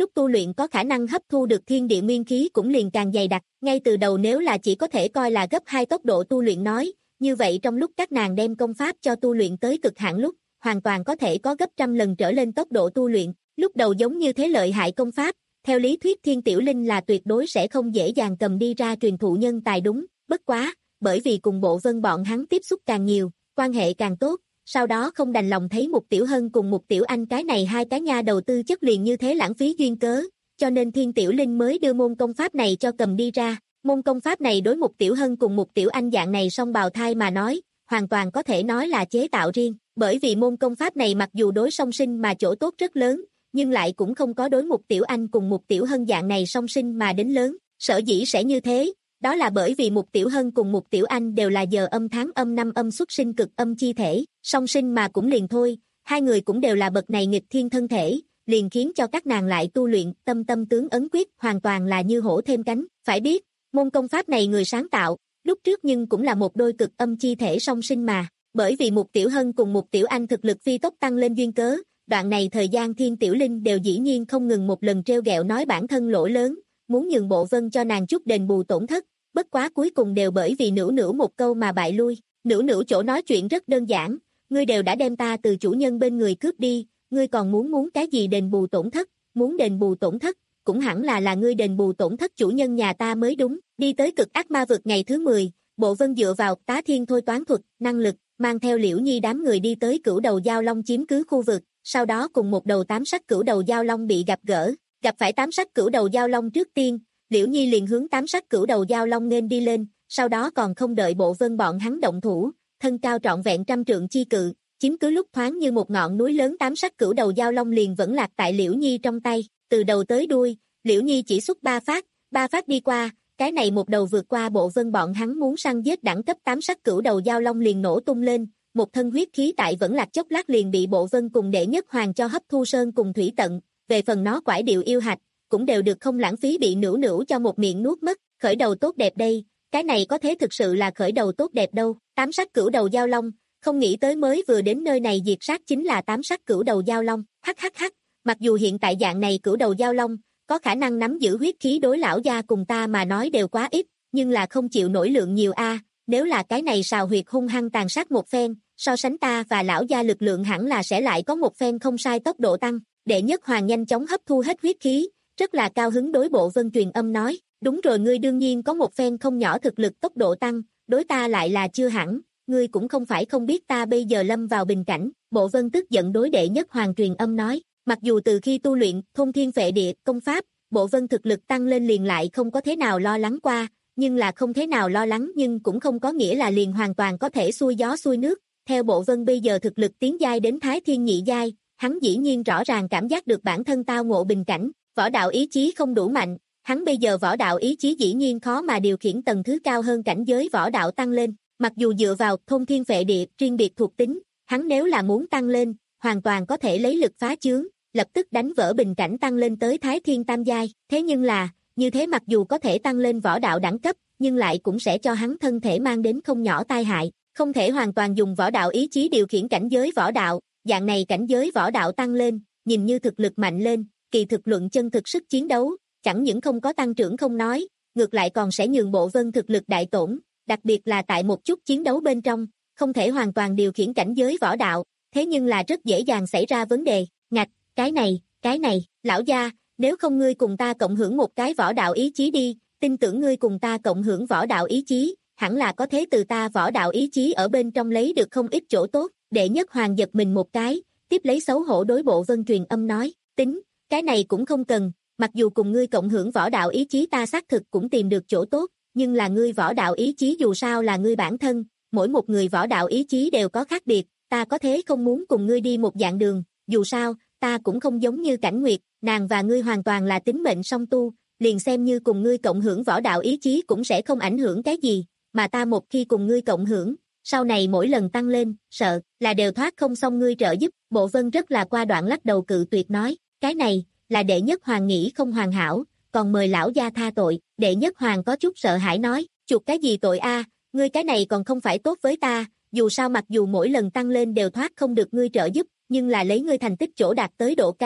lúc tu luyện có khả năng hấp thu được thiên địa nguyên khí cũng liền càng dày đặc, ngay từ đầu nếu là chỉ có thể coi là gấp hai tốc độ tu luyện nói, như vậy trong lúc các nàng đem công pháp cho tu luyện tới cực hạn lúc, hoàn toàn có thể có gấp trăm lần trở lên tốc độ tu luyện, lúc đầu giống như thế lợi hại công pháp, theo lý thuyết Thiên Tiểu Linh là tuyệt đối sẽ không dễ dàng cầm đi ra truyền thụ nhân tài đúng, bất quá, bởi vì cùng Bộ Vân bọn hắn tiếp xúc càng nhiều, quan hệ càng tốt, sau đó không đành lòng thấy Mục Tiểu Hân cùng Mục Tiểu Anh cái này hai cái nha đầu tư chất liền như thế lãng phí duyên cớ, cho nên Thiên Tiểu Linh mới đưa môn công pháp này cho cầm đi ra. Môn công pháp này đối Mục Tiểu Hân cùng Mục Tiểu Anh dạng này song bào thai mà nói, hoàn toàn có thể nói là chế tạo riêng, bởi vì môn công pháp này mặc dù đối song sinh mà chỗ tốt rất lớn, nhưng lại cũng không có đối Mục Tiểu Anh cùng Mục Tiểu Hân dạng này song sinh mà đến lớn, sở dĩ sẽ như thế, đó là bởi vì Mục Tiểu Hân cùng Mục Tiểu Anh đều là giờ âm tháng âm năm âm xuất sinh cực âm chi thể, song sinh mà cũng liền thôi, hai người cũng đều là bậc này nghịch thiên thân thể, liền khiến cho các nàng lại tu luyện tâm tâm tướng ấn quyết hoàn toàn là như hổ thêm cánh, phải biết, môn công pháp này người sáng tạo, lúc trước nhưng cũng là một đôi cực âm chi thể song sinh mà, bởi vì Mục Tiểu Hân cùng Mục Tiểu Anh thực lực phi tốc tăng lên duyên cớ, đoạn này thời gian Thiên Tiểu Linh đều dĩ nhiên không ngừng một lần treo gẹo nói bản thân lỗ lớn, muốn nhường Bộ Vân cho nàng chút đền bù tổn thất, bất quá cuối cùng đều bởi vì Nữu Nữu một câu mà bại lui, Nữu Nữu chỗ nói chuyện rất đơn giản, ngươi đều đã đem ta từ chủ nhân bên người cướp đi, ngươi còn muốn muốn cái gì đền bù tổn thất, muốn đền bù tổn thất, cũng hẳn là là ngươi đền bù tổn thất chủ nhân nhà ta mới đúng, đi tới cực ác ma vực ngày thứ mười, Bộ Vân dựa vào tá thiên thôi toán thuật, năng lực, mang theo Liễu Nhi đám người đi tới cửu đầu giao long chiếm cứ khu vực, sau đó cùng một đầu tám sắc cửu đầu giao long bị gặp gỡ, gặp phải tám sắc cửu đầu giao long trước tiên, Liễu Nhi liền hướng tám sắc cửu đầu giao long nghênh đi lên, sau đó còn không đợi Bộ Vân bọn hắn động thủ, thân cao trọn vẹn trăm trượng chi cự, chiếm cứ lúc thoáng như một ngọn núi lớn tám sắc cửu đầu giao long liền vẫn lạc tại Liễu Nhi trong tay, từ đầu tới đuôi, Liễu Nhi chỉ xuất ba phát, ba phát đi qua, cái này một đầu vượt qua Bộ Vân bọn hắn muốn săn giết đẳng cấp tám sắc cửu đầu giao long liền nổ tung lên, một thân huyết khí tại vẫn lạc chốc lát liền bị Bộ Vân cùng đệ nhất hoàng cho hấp thu sơn cùng thủy tận, về phần nó quải điệu yêu hạch, cũng đều được không lãng phí bị Nữu Nữu cho một miệng nuốt mất, khởi đầu tốt đẹp đây, cái này có thế thực sự là khởi đầu tốt đẹp đâu, tám sắc cửu đầu giao long, không nghĩ tới mới vừa đến nơi này diệt sát chính là tám sắc cửu đầu giao long, hắc hắc hắc, mặc dù hiện tại dạng này cửu đầu giao long, có khả năng nắm giữ huyết khí đối lão gia cùng ta mà nói đều quá ít, nhưng là không chịu nổi lượng nhiều a, nếu là cái này sào huyệt hung hăng tàn sát một phen, so sánh ta và lão gia lực lượng hẳn là sẽ lại có một phen không sai tốc độ tăng, đệ nhất hoàng nhanh chóng hấp thu hết huyết khí, rất là cao hứng đối Bộ Vân truyền âm nói, đúng rồi ngươi đương nhiên có một phen không nhỏ thực lực tốc độ tăng, đối ta lại là chưa hẳn, ngươi cũng không phải không biết ta bây giờ lâm vào bình cảnh, Bộ Vân tức giận đối đệ nhất hoàng truyền âm nói, mặc dù từ khi tu luyện thôn thiên phệ địa công pháp, Bộ Vân thực lực tăng lên liền lại không có thế nào lo lắng qua, nhưng là không thế nào lo lắng nhưng cũng không có nghĩa là liền hoàn toàn có thể xuôi gió xuôi nước, theo Bộ Vân bây giờ thực lực tiến giai đến thái thiên nhị giai, hắn dĩ nhiên rõ ràng cảm giác được bản thân tao ngộ bình cảnh, võ đạo ý chí không đủ mạnh, hắn bây giờ võ đạo ý chí dĩ nhiên khó mà điều khiển tầng thứ cao hơn cảnh giới võ đạo tăng lên, mặc dù dựa vào thôn thiên phệ địa riêng biệt thuộc tính, hắn nếu là muốn tăng lên, hoàn toàn có thể lấy lực phá chướng, lập tức đánh vỡ bình cảnh tăng lên tới thái thiên tam giai, thế nhưng là, như thế mặc dù có thể tăng lên võ đạo đẳng cấp, nhưng lại cũng sẽ cho hắn thân thể mang đến không nhỏ tai hại, không thể hoàn toàn dùng võ đạo ý chí điều khiển cảnh giới võ đạo, dạng này cảnh giới võ đạo tăng lên, nhìn như thực lực mạnh lên, kỳ thực luận chân thực sức chiến đấu, chẳng những không có tăng trưởng không nói, ngược lại còn sẽ nhường Bộ Vân thực lực đại tổn, đặc biệt là tại một chút chiến đấu bên trong, không thể hoàn toàn điều khiển cảnh giới võ đạo, thế nhưng là rất dễ dàng xảy ra vấn đề, ngạch, cái này, cái này, lão gia, nếu không ngươi cùng ta cộng hưởng một cái võ đạo ý chí đi, tin tưởng ngươi cùng ta cộng hưởng võ đạo ý chí, hẳn là có thế từ ta võ đạo ý chí ở bên trong lấy được không ít chỗ tốt, đệ nhất hoàng giật mình một cái, tiếp lấy xấu hổ đối Bộ Vân truyền âm nói, tính, cái này cũng không cần, mặc dù cùng ngươi cộng hưởng võ đạo ý chí ta xác thực cũng tìm được chỗ tốt, nhưng là ngươi võ đạo ý chí dù sao là ngươi bản thân, mỗi một người võ đạo ý chí đều có khác biệt, ta có thế không muốn cùng ngươi đi một dạng đường, dù sao, ta cũng không giống như Cảnh Nguyệt, nàng và ngươi hoàn toàn là tính mệnh song tu, liền xem như cùng ngươi cộng hưởng võ đạo ý chí cũng sẽ không ảnh hưởng cái gì, mà ta một khi cùng ngươi cộng hưởng, sau này mỗi lần tăng lên, sợ là đều thoát không xong ngươi trợ giúp, Bộ Vân rất là qua đoạn lắc đầu cự tuyệt nói, cái này, là đệ nhất hoàng nghĩ không hoàn hảo, còn mời lão gia tha tội, đệ nhất hoàng có chút sợ hãi nói, chuột cái gì tội a, ngươi cái này còn không phải tốt với ta, dù sao mặc dù mỗi lần tăng lên đều thoát không được ngươi trợ giúp, nhưng là lấy ngươi thành tích chỗ đạt tới độ cao,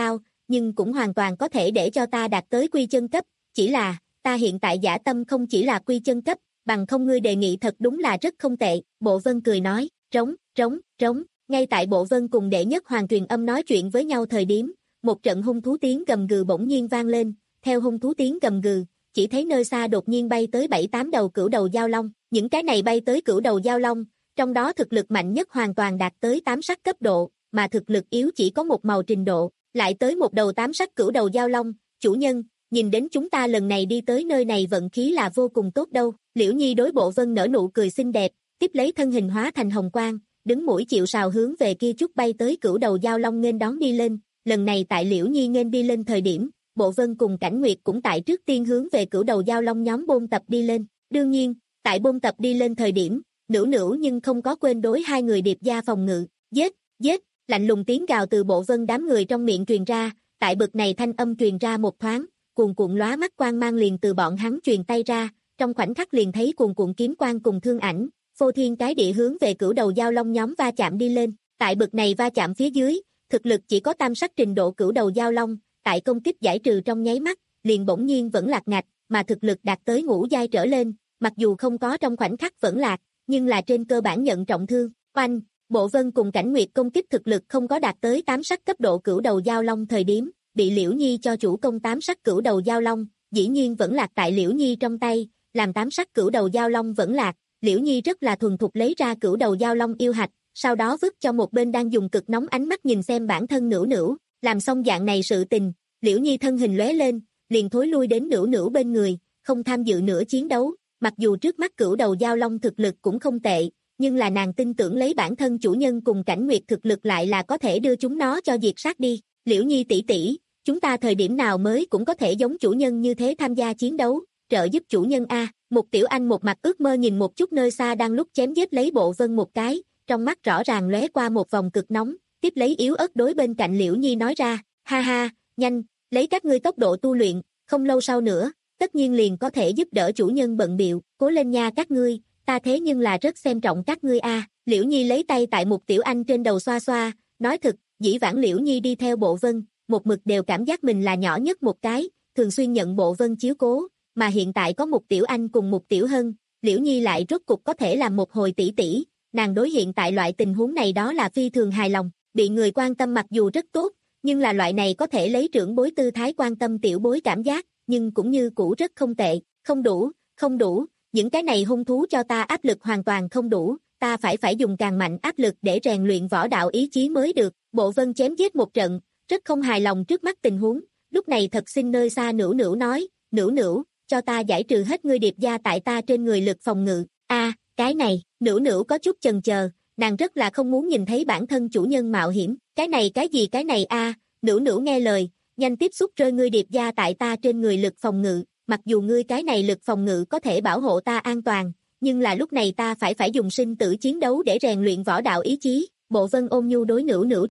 nhưng cũng hoàn toàn có thể để cho ta đạt tới quy chân cấp, chỉ là, ta hiện tại dã tâm không chỉ là quy chân cấp, bằng không ngươi đề nghị thật đúng là rất không tệ, Bộ Vân cười nói, trống, trống, trống, ngay tại Bộ Vân cùng đệ nhất hoàng truyền âm nói chuyện với nhau thời điểm, một trận hung thú tiếng gầm gừ bỗng nhiên vang lên, theo hung thú tiếng gầm gừ, chỉ thấy nơi xa đột nhiên bay tới bảy tám đầu cửu đầu giao long, những cái này bay tới cửu đầu giao long, trong đó thực lực mạnh nhất hoàn toàn đạt tới tám sắc cấp độ, mà thực lực yếu chỉ có một màu trình độ, lại tới một đầu tám sắc cửu đầu giao long, chủ nhân, nhìn đến chúng ta lần này đi tới nơi này vận khí là vô cùng tốt đâu, Liễu Nhi đối Bộ Vân nở nụ cười xinh đẹp, tiếp lấy thân hình hóa thành hồng quang, đứng mũi chịu sào hướng về kia chút bay tới cửu đầu giao long nghênh đón đi lên, lần này tại Liễu Nhi nghênh đi lên thời điểm, Bộ Vân cùng Cảnh Nguyệt cũng tại trước tiên hướng về cửu đầu giao long nhóm bôn tập đi lên, đương nhiên, tại bôn tập đi lên thời điểm, Nữu Nữu nhưng không có quên đối hai người điệp gia phòng ngự, giết, giết, lạnh lùng tiếng gào từ Bộ Vân đám người trong miệng truyền ra, tại bực này thanh âm truyền ra một thoáng, cuồn cuộn lóa mắt quang mang liền từ bọn hắn truyền tay ra, trong khoảnh khắc liền thấy cuồn cuộn kiếm quang cùng thương ảnh, phô thiên cái địa hướng về cửu đầu giao long nhóm va chạm đi lên, tại bực này va chạm phía dưới, thực lực chỉ có tam sắc trình độ cửu đầu giao long, tại công kích giải trừ trong nháy mắt, liền bỗng nhiên vẫn lạc ngạch, mà thực lực đạt tới ngũ giai trở lên, mặc dù không có trong khoảnh khắc vẫn lạc, nhưng là trên cơ bản nhận trọng thương, oanh, Bộ Vân cùng Cảnh Nguyệt công kích thực lực không có đạt tới tám sắc cấp độ cửu đầu giao long thời điểm, bị Liễu Nhi cho chủ công tám sắc cửu đầu giao long, dĩ nhiên vẫn lạc tại Liễu Nhi trong tay, làm tám sắc cửu đầu giao long vẫn lạc, Liễu Nhi rất là thuần thục lấy ra cửu đầu giao long yêu hạch, sau đó vứt cho một bên đang dùng cực nóng ánh mắt nhìn xem bản thân Nữu Nữu, làm xong dạng này sự tình, Liễu Nhi thân hình lóe lên, liền thối lui đến Nữu Nữu bên người, không tham dự nữa chiến đấu, mặc dù trước mắt cửu đầu giao long thực lực cũng không tệ, nhưng là nàng tin tưởng lấy bản thân chủ nhân cùng Cảnh Nguyệt thực lực lại là có thể đưa chúng nó cho diệt sát đi, Liễu Nhi tỷ tỷ, chúng ta thời điểm nào mới cũng có thể giống chủ nhân như thế tham gia chiến đấu, trợ giúp chủ nhân a. Một tiểu anh một mặt ước mơ nhìn một chút nơi xa đang lúc chém giết lấy Bộ Vân một cái, trong mắt rõ ràng lóe qua một vòng cực nóng, tiếp lấy yếu ớt đối bên cạnh Liễu Nhi nói ra, ha ha, nhanh, lấy các ngươi tốc độ tu luyện, không lâu sau nữa, tất nhiên liền có thể giúp đỡ chủ nhân bận biệu, cố lên nha các ngươi, ta thế nhưng là rất xem trọng các ngươi a. Liễu Nhi lấy tay tại một tiểu anh trên đầu xoa xoa, nói thực, dĩ vãng Liễu Nhi đi theo Bộ Vân, một mực đều cảm giác mình là nhỏ nhất một cái, thường xuyên nhận Bộ Vân chiếu cố, mà hiện tại có một tiểu anh cùng một tiểu hân, Liễu Nhi lại rốt cục có thể làm một hồi tỷ tỷ, nàng đối hiện tại loại tình huống này đó là phi thường hài lòng, bị người quan tâm mặc dù rất tốt, nhưng là loại này có thể lấy trưởng bối tư thái quan tâm tiểu bối cảm giác, nhưng cũng như cũ rất không tệ, không đủ, không đủ, những cái này hung thú cho ta áp lực hoàn toàn không đủ, ta phải phải dùng càng mạnh áp lực để rèn luyện võ đạo ý chí mới được, Bộ Vân chém giết một trận, rất không hài lòng trước mắt tình huống, lúc này thật xin nơi xa Nữu Nữu nói, Nữu Nữu, cho ta giải trừ hết ngươi điệp gia tại ta trên người lực phòng ngự, a à, cái này, Nữu Nữu có chút chần chờ, nàng rất là không muốn nhìn thấy bản thân chủ nhân mạo hiểm, cái này cái gì cái này a, à, Nữu Nữu nghe lời, nhanh tiếp xúc rơi ngươi điệp gia tại ta trên người lực phòng ngự, mặc dù ngươi cái này lực phòng ngự có thể bảo hộ ta an toàn, nhưng là lúc này ta phải phải dùng sinh tử chiến đấu để rèn luyện võ đạo ý chí, Bộ Vân ôn nhu đối Nữu Nữu.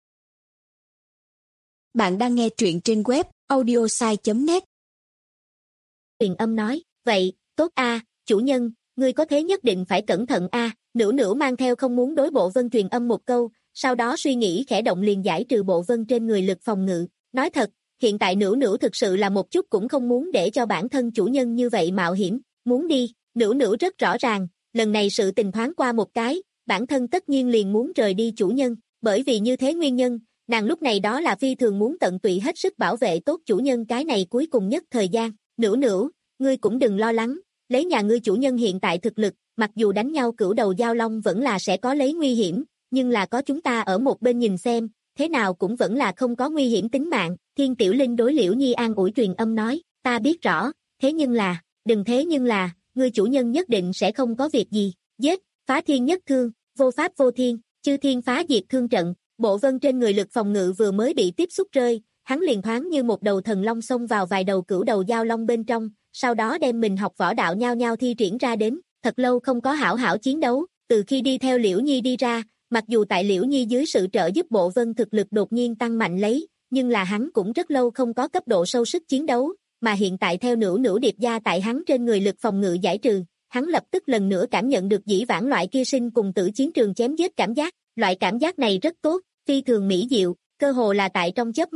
Bạn đang nghe truyện trên web audiosai chấm net. Truyền âm nói, vậy, tốt a, chủ nhân, ngươi có thế nhất định phải cẩn thận a. Nữu Nữu mang theo không muốn đối Bộ Vân truyền âm một câu, sau đó suy nghĩ khẽ động liền giải trừ Bộ Vân trên người lực phòng ngự. Nói thật, hiện tại Nữu Nữu thực sự là một chút cũng không muốn để cho bản thân chủ nhân như vậy mạo hiểm, muốn đi, Nữu Nữu rất rõ ràng, lần này sự tình thoáng qua một cái, bản thân tất nhiên liền muốn rời đi chủ nhân, bởi vì như thế nguyên nhân, nàng lúc này đó là phi thường muốn tận tụy hết sức bảo vệ tốt chủ nhân cái này cuối cùng nhất thời gian. Nữu Nữu, ngươi cũng đừng lo lắng, lấy nhà ngươi chủ nhân hiện tại thực lực, mặc dù đánh nhau cửu đầu giao long vẫn là sẽ có lấy nguy hiểm, nhưng là có chúng ta ở một bên nhìn xem, thế nào cũng vẫn là không có nguy hiểm tính mạng. Thiên Tiểu Linh đối Liễu Nhi an ủi truyền âm nói, ta biết rõ, thế nhưng là, đừng thế nhưng là, ngươi chủ nhân nhất định sẽ không có việc gì, giết, phá thiên nhất thương, vô pháp vô thiên, chư thiên phá diệt thương trận. Bộ Vân trên người lực phòng ngự vừa mới bị tiếp xúc rơi, hắn liền thoáng như một đầu thần long xông vào vài đầu cửu đầu giao long bên trong, sau đó đem mình học võ đạo nhao nhao thi triển ra đến, thật lâu không có hảo hảo chiến đấu, từ khi đi theo Liễu Nhi đi ra, mặc dù tại Liễu Nhi dưới sự trợ giúp Bộ Vân thực lực đột nhiên tăng mạnh lấy, nhưng là hắn cũng rất lâu không có cấp độ sâu sức chiến đấu, mà hiện tại theo Nữu Nữu điệp gia tại hắn trên người lực phòng ngự giải trừ, hắn lập tức lần nữa cảm nhận được dĩ vãng loại kia sinh cùng tử chiến trường chém giết cảm giác, loại cảm giác này rất tốt, phi thường mỹ diệu, cơ hồ là tại trong chớp mắt,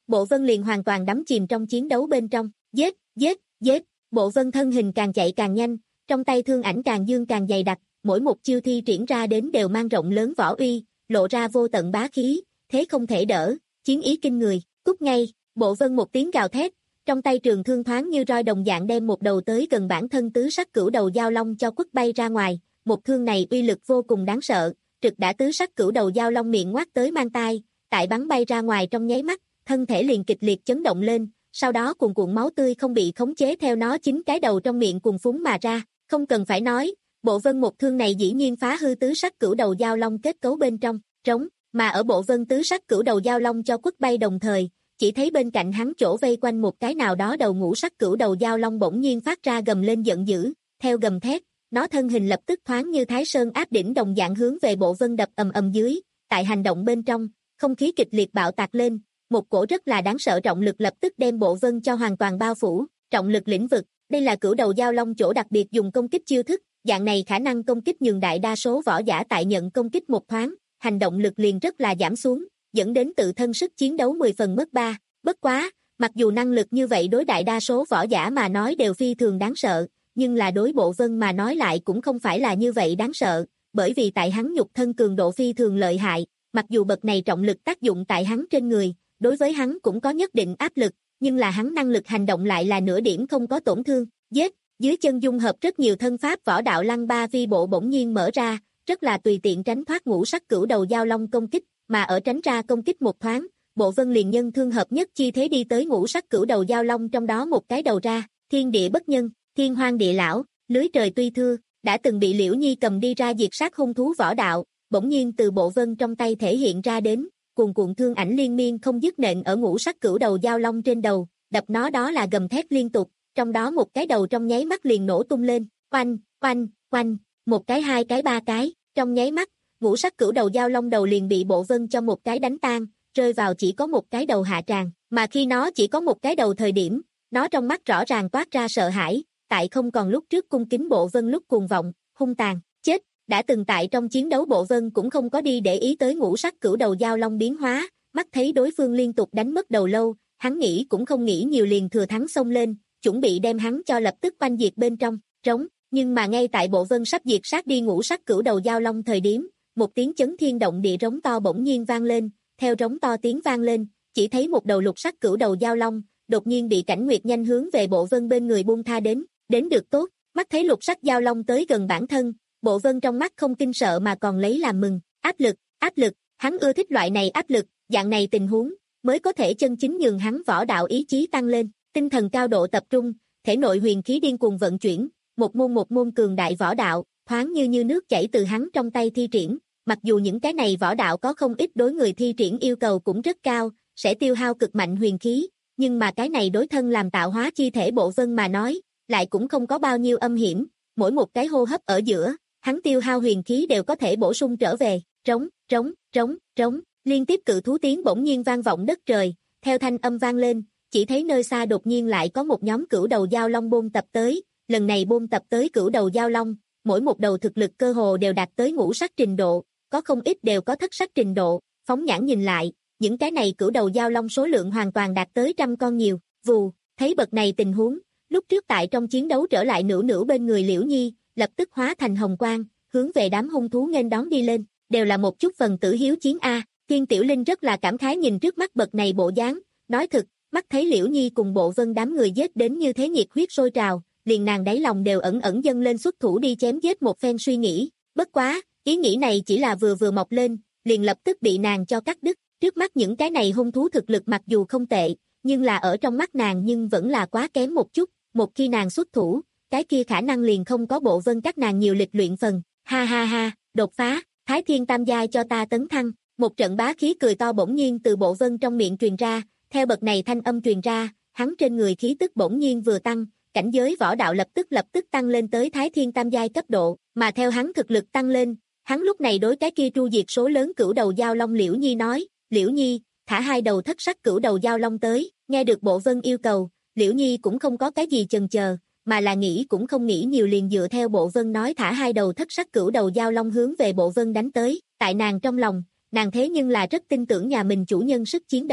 Bộ Vân liền hoàn toàn đắm chìm trong chiến đấu bên trong, giết, giết, giết, Bộ Vân thân hình càng chạy càng nhanh, trong tay thương ảnh càng dương càng dày đặc, mỗi một chiêu thi triển ra đến đều mang rộng lớn võ uy, lộ ra vô tận bá khí, thế không thể đỡ, chiến ý kinh người, cút ngay, Bộ Vân một tiếng gào thét, trong tay trường thương thoáng như roi đồng dạng đem một đầu tới gần bản thân tứ sắc cửu đầu dao long cho quất bay ra ngoài, một thương này uy lực vô cùng đáng sợ, trực đã tứ sắc cửu đầu dao long miệng ngoác tới mang tai, tại bắn bay ra ngoài trong nháy mắt, thân thể liền kịch liệt chấn động lên, sau đó cuồn cuộn máu tươi không bị khống chế theo nó chính cái đầu trong miệng cuồn phúng mà ra, không cần phải nói, Bộ Vân một thương này dĩ nhiên phá hư tứ sắc cửu đầu dao long kết cấu bên trong, trống, mà ở Bộ Vân tứ sắc cửu đầu dao long cho quất bay đồng thời, chỉ thấy bên cạnh hắn chỗ vây quanh một cái nào đó đầu ngũ sắc cửu đầu dao long bỗng nhiên phát ra gầm lên giận dữ, theo gầm thét, nó thân hình lập tức thoáng như Thái Sơn áp đỉnh đồng dạng hướng về Bộ Vân đập ầm ầm dưới, tại hành động bên trong, không khí kịch liệt bạo tạc lên, một cổ rất là đáng sợ trọng lực lập tức đem Bộ Vân cho hoàn toàn bao phủ, trọng lực lĩnh vực, đây là cửu đầu dao long chỗ đặc biệt dùng công kích chiêu thức, dạng này khả năng công kích nhường đại đa số võ giả tại nhận công kích một thoáng, hành động lực liền rất là giảm xuống, dẫn đến tự thân sức chiến đấu mười phần mất ba. Bất quá, mặc dù năng lực như vậy đối đại đa số võ giả mà nói đều phi thường đáng sợ, nhưng là đối Bộ Vân mà nói lại cũng không phải là như vậy đáng sợ, bởi vì tại hắn nhục thân cường độ phi thường lợi hại, mặc dù bậc này trọng lực tác dụng tại hắn trên người, đối với hắn cũng có nhất định áp lực, nhưng là hắn năng lực hành động lại là nửa điểm không có tổn thương, giết, dưới chân dung hợp rất nhiều thân pháp võ đạo lăng ba vi bộ bỗng nhiên mở ra, rất là tùy tiện tránh thoát ngũ sắc cửu đầu dao long công kích, mà ở tránh ra công kích một thoáng, Bộ Vân liền nhân thương hợp nhất chi thế đi tới ngũ sắc cửu đầu dao long trong đó một cái đầu ra, thiên địa bất nhân, thiên hoang địa lão, lưới trời tuy thưa, đã từng bị Liễu Nhi cầm đi ra diệt sát hung thú võ đạo, bỗng nhiên từ Bộ Vân trong tay thể hiện ra đến, cuồn cuộn thương ảnh liên miên không dứt nện ở ngũ sắc cửu đầu dao long trên đầu, đập nó đó là gầm thét liên tục, trong đó một cái đầu trong nháy mắt liền nổ tung lên, oanh, oanh, oanh, một cái hai cái ba cái, trong nháy mắt, ngũ sắc cửu đầu dao long đầu liền bị Bộ Vân cho một cái đánh tan, rơi vào chỉ có một cái đầu hạ tràng, mà khi nó chỉ có một cái đầu thời điểm, nó trong mắt rõ ràng toát ra sợ hãi, tại không còn lúc trước cung kính Bộ Vân lúc cuồng vọng, hung tàn, chết, đã từng tại trong chiến đấu Bộ Vân cũng không có đi để ý tới ngũ sắc cửu đầu dao long biến hóa, mắt thấy đối phương liên tục đánh mất đầu lâu, hắn nghĩ cũng không nghĩ nhiều liền thừa thắng xông lên, chuẩn bị đem hắn cho lập tức oanh diệt bên trong, trống, nhưng mà ngay tại Bộ Vân sắp diệt sát đi ngũ sắc cửu đầu dao long thời điểm, một tiếng chấn thiên động địa rống to bỗng nhiên vang lên, theo rống to tiếng vang lên, chỉ thấy một đầu lục sắc cửu đầu dao long, đột nhiên bị Cảnh Nguyệt nhanh hướng về Bộ Vân bên người buông tha đến, đến được tốt, mắt thấy lục sắc dao long tới gần bản thân, Bộ Vân trong mắt không kinh sợ mà còn lấy làm mừng, áp lực, áp lực, hắn ưa thích loại này áp lực, dạng này tình huống, mới có thể chân chính nhường hắn võ đạo ý chí tăng lên, tinh thần cao độ tập trung, thể nội huyền khí điên cuồng vận chuyển, một môn một môn cường đại võ đạo, thoáng như như nước chảy từ hắn trong tay thi triển, mặc dù những cái này võ đạo có không ít đối người thi triển yêu cầu cũng rất cao, sẽ tiêu hao cực mạnh huyền khí, nhưng mà cái này đối thân làm tạo hóa chi thể Bộ Vân mà nói, lại cũng không có bao nhiêu âm hiểm, mỗi một cái hô hấp ở giữa, hắn tiêu hao huyền khí đều có thể bổ sung trở về, trống, trống, trống, trống, liên tiếp cự thú tiếng bỗng nhiên vang vọng đất trời, theo thanh âm vang lên, chỉ thấy nơi xa đột nhiên lại có một nhóm cửu đầu dao long bôn tập tới, lần này bôn tập tới cửu đầu dao long, mỗi một đầu thực lực cơ hồ đều đạt tới ngũ sắc trình độ, có không ít đều có thất sắc trình độ, phóng nhãn nhìn lại, những cái này cửu đầu dao long số lượng hoàn toàn đạt tới trăm con nhiều, vù, thấy bậc này tình huống, lúc trước tại trong chiến đấu trở lại nửa nửa bên người Liễu Nhi, lập tức hóa thành hồng quang, hướng về đám hung thú nghênh đón đi lên, đều là một chút phần tử hiếu chiến a. Thiên Tiểu Linh rất là cảm khái nhìn trước mắt bậc này bộ dáng, nói thực, mắt thấy Liễu Nhi cùng Bộ Vân đám người giết đến như thế nhiệt huyết sôi trào, liền nàng đáy lòng đều ẩn ẩn dâng lên xuất thủ đi chém giết một phen suy nghĩ, bất quá, ý nghĩ này chỉ là vừa vừa mọc lên, liền lập tức bị nàng cho cắt đứt, trước mắt những cái này hung thú thực lực mặc dù không tệ, nhưng là ở trong mắt nàng nhưng vẫn là quá kém một chút, một khi nàng xuất thủ, cái kia khả năng liền không có Bộ Vân các nàng nhiều lịch luyện phần, ha ha ha, đột phá, Thái Thiên Tam Giai cho ta tấn thăng, một trận bá khí cười to bỗng nhiên từ Bộ Vân trong miệng truyền ra, theo bậc này thanh âm truyền ra, hắn trên người khí tức bỗng nhiên vừa tăng, cảnh giới võ đạo lập tức lập tức tăng lên tới Thái Thiên Tam Giai cấp độ, mà theo hắn thực lực tăng lên, hắn lúc này đối cái kia tru diệt số lớn cửu đầu dao long Liễu Nhi nói, Liễu Nhi, thả hai đầu thất sắc cửu đầu dao long tới, nghe được Bộ Vân yêu cầu, Liễu Nhi cũng không có cái gì chần chờ, mà là nghĩ cũng không nghĩ nhiều liền dựa theo Bộ Vân nói thả hai đầu thất sắc cửu đầu dao long hướng về Bộ Vân đánh tới, tại nàng trong lòng, nàng thế nhưng là rất tin tưởng nhà mình chủ nhân sức chiến đấu,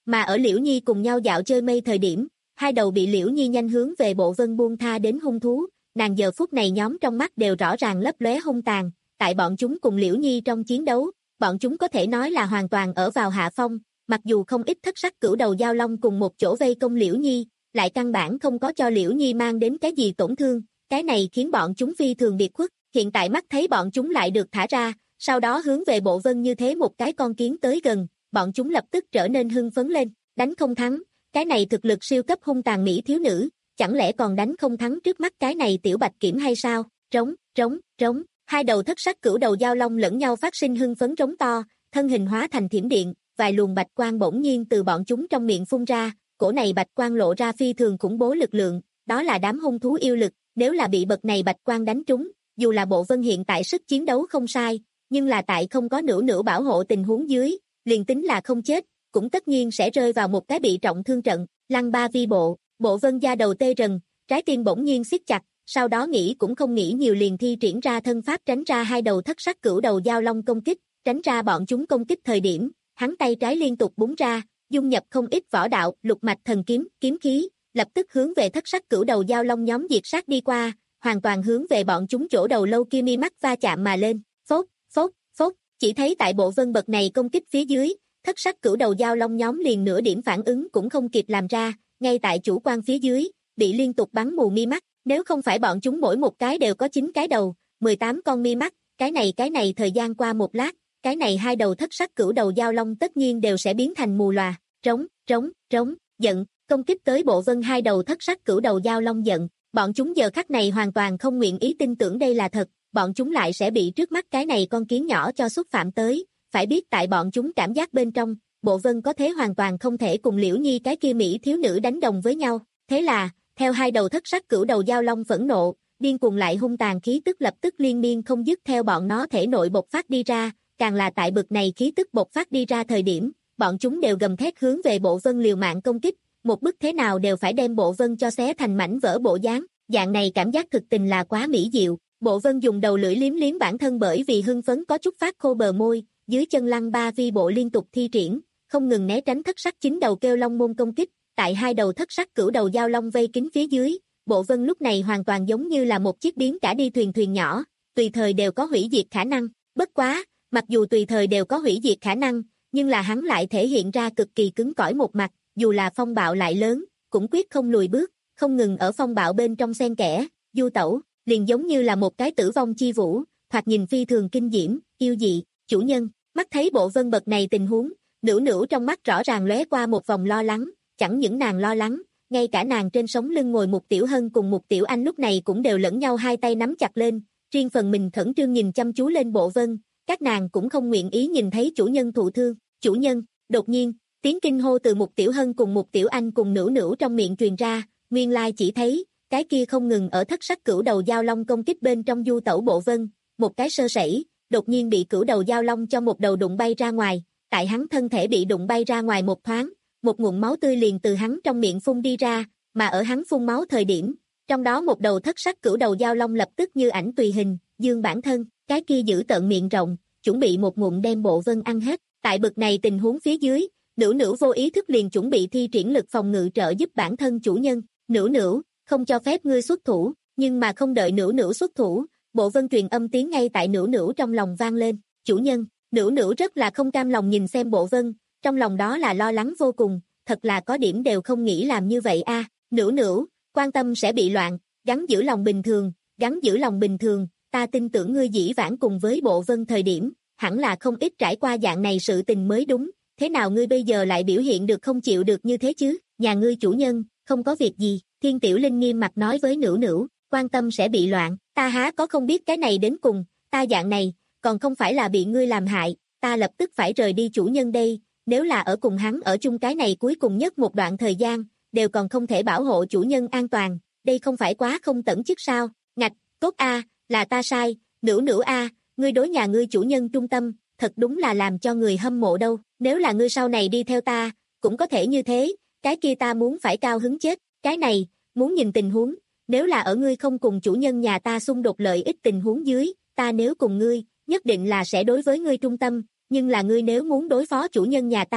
Mà ở Liễu Nhi cùng nhau dạo chơi mây thời điểm, hai đầu bị Liễu Nhi nhanh hướng về Bộ Vân buông tha đến hung thú, nàng giờ phút này nhóm trong mắt đều rõ ràng lấp lóe hung tàn, tại bọn chúng cùng Liễu Nhi trong chiến đấu, bọn chúng có thể nói là hoàn toàn ở vào hạ phong, mặc dù không ít thất sắc cửu đầu giao long cùng một chỗ vây công Liễu Nhi, lại căn bản không có cho Liễu Nhi mang đến cái gì tổn thương, cái này khiến bọn chúng phi thường biệt khuất, hiện tại mắt thấy bọn chúng lại được thả ra, sau đó hướng về Bộ Vân như thế một cái con kiến tới gần, bọn chúng lập tức trở nên hưng phấn lên, đánh không thắng, cái này thực lực siêu cấp hung tàn mỹ thiếu nữ, chẳng lẽ còn đánh không thắng trước mắt cái này tiểu bạch kiểm hay sao, trống, trống, trống, hai đầu thất sắc cửu đầu giao long lẫn nhau phát sinh hưng phấn trống to, thân hình hóa thành thiểm điện, vài luồng bạch quang bỗng nhiên từ bọn chúng trong miệng phun ra, cổ này bạch quang lộ ra phi thường khủng bố lực lượng, đó là đám hung thú yêu lực, nếu là bị bậc này bạch quang đánh trúng, dù là Bộ Vân hiện tại sức chiến đấu không sai, nhưng là tại không có nửa nửa bảo hộ tình huống dưới, liền tính là không chết, cũng tất nhiên sẽ rơi vào một cái bị trọng thương trận, lăng ba vi bộ, Bộ Vân da đầu tê rần, trái tim bỗng nhiên siết chặt, sau đó nghĩ cũng không nghĩ nhiều liền thi triển ra thân pháp tránh ra hai đầu thất sắc cửu đầu giao long công kích, tránh ra bọn chúng công kích thời điểm, hắn tay trái liên tục búng ra, dung nhập không ít võ đạo, lục mạch thần kiếm, kiếm khí, lập tức hướng về thất sắc cửu đầu giao long nhóm diệt sát đi qua, hoàn toàn hướng về bọn chúng chỗ đầu lâu kia mi mắt va chạm mà lên, phốt, phốt, phốt, chỉ thấy tại Bộ Vân bậc này công kích phía dưới, thất sắc cửu đầu giao long nhóm liền nửa điểm phản ứng cũng không kịp làm ra, ngay tại chủ quan phía dưới, bị liên tục bắn mù mi mắt, nếu không phải bọn chúng mỗi một cái đều có chín cái đầu, mười tám con mi mắt, cái này cái này thời gian qua một lát, cái này hai đầu thất sắc cửu đầu giao long tất nhiên đều sẽ biến thành mù lòa, trống, trống, trống, giận, công kích tới Bộ Vân hai đầu thất sắc cửu đầu giao long giận, bọn chúng giờ khắc này hoàn toàn không nguyện ý tin tưởng đây là thật, bọn chúng lại sẽ bị trước mắt cái này con kiến nhỏ cho xúc phạm tới, phải biết tại bọn chúng cảm giác bên trong, Bộ Vân có thế hoàn toàn không thể cùng Liễu Nhi cái kia mỹ thiếu nữ đánh đồng với nhau, thế là, theo hai đầu thất sắc cửu đầu giao long phẫn nộ, điên cuồng lại hung tàn khí tức lập tức liên miên không dứt theo bọn nó thể nội bộc phát đi ra, càng là tại bực này khí tức bộc phát đi ra thời điểm, bọn chúng đều gầm thét hướng về Bộ Vân liều mạng công kích, một bức thế nào đều phải đem Bộ Vân cho xé thành mảnh vỡ bộ dáng, dạng này cảm giác thực tình là quá mỹ diệu. Bộ Vân dùng đầu lưỡi liếm liếm bản thân bởi vì hưng phấn có chút phát khô bờ môi, dưới chân lăng ba vi bộ liên tục thi triển, không ngừng né tránh thất sắc chín đầu kêu long môn công kích, tại hai đầu thất sắc cửu đầu giao long vây kín phía dưới, Bộ Vân lúc này hoàn toàn giống như là một chiếc biến cả đi thuyền thuyền nhỏ, tùy thời đều có hủy diệt khả năng, bất quá, mặc dù tùy thời đều có hủy diệt khả năng, nhưng là hắn lại thể hiện ra cực kỳ cứng cỏi một mặt, dù là phong bạo lại lớn, cũng quyết không lùi bước, không ngừng ở phong bạo bên trong xen kẽ, du tẩu, liền giống như là một cái tử vong chi vũ, thoạt nhìn phi thường kinh diễm, yêu dị, chủ nhân, mắt thấy Bộ Vân bậc này tình huống, nửu nửu trong mắt rõ ràng lóe qua một vòng lo lắng, chẳng những nàng lo lắng, ngay cả nàng trên sống lưng ngồi Mục Tiểu Hân cùng Mục Tiểu Anh lúc này cũng đều lẫn nhau hai tay nắm chặt lên, riêng phần mình khẩn trương nhìn chăm chú lên Bộ Vân, các nàng cũng không nguyện ý nhìn thấy chủ nhân thụ thương, chủ nhân, đột nhiên, tiếng kinh hô từ Mục Tiểu Hân cùng Mục Tiểu Anh cùng nửu nửu trong miệng truyền ra, nguyên lai chỉ thấy, cái kia không ngừng ở thất sắc cửu đầu giao long công kích bên trong du tẩu Bộ Vân, một cái sơ sẩy, đột nhiên bị cửu đầu giao long cho một đầu đụng bay ra ngoài, tại hắn thân thể bị đụng bay ra ngoài một thoáng, một ngụm máu tươi liền từ hắn trong miệng phun đi ra, mà ở hắn phun máu thời điểm, trong đó một đầu thất sắc cửu đầu giao long lập tức như ảnh tùy hình, dương bản thân, cái kia giữ tợn miệng rộng, chuẩn bị một ngụm đem Bộ Vân ăn hết, tại bực này tình huống phía dưới, nửu nửu vô ý thức liền chuẩn bị thi triển lực phòng ngự trợ giúp bản thân chủ nhân, nửu nửu, không cho phép ngươi xuất thủ, nhưng mà không đợi nửu nửu xuất thủ, Bộ Vân truyền âm tiếng ngay tại nửu nửu trong lòng vang lên, chủ nhân, nửu nửu rất là không cam lòng nhìn xem Bộ Vân, trong lòng đó là lo lắng vô cùng, thật là có điểm đều không nghĩ làm như vậy a, à. Nửu nửu, quan tâm sẽ bị loạn, gắn giữ lòng bình thường, gắn giữ lòng bình thường, ta tin tưởng ngươi dĩ vãng cùng với Bộ Vân thời điểm, hẳn là không ít trải qua dạng này sự tình mới đúng, thế nào ngươi bây giờ lại biểu hiện được không chịu được như thế chứ, nhà ngươi chủ nhân, không có việc gì, Thiên Tiểu Linh nghiêm mặt nói với nửu nửu, quan tâm sẽ bị loạn, ta há có không biết cái này đến cùng, ta dạng này, còn không phải là bị ngươi làm hại, ta lập tức phải rời đi chủ nhân đây, nếu là ở cùng hắn ở chung cái này cuối cùng nhất một đoạn thời gian, đều còn không thể bảo hộ chủ nhân an toàn, đây không phải quá không tẩn chức sao, ngạch, tốt a, là ta sai, nửu nửu a, ngươi đối nhà ngươi chủ nhân trung tâm, thật đúng là làm cho người hâm mộ đâu, nếu là ngươi sau này đi theo ta, cũng có thể như thế, cái kia ta muốn phải cao hứng chết, cái này, muốn nhìn tình huống, nếu là ở ngươi không cùng chủ nhân nhà ta xung đột lợi ích tình huống dưới, ta nếu cùng ngươi, nhất định là sẽ đối với ngươi trung tâm, nhưng là ngươi nếu muốn đối phó chủ nhân nhà ta,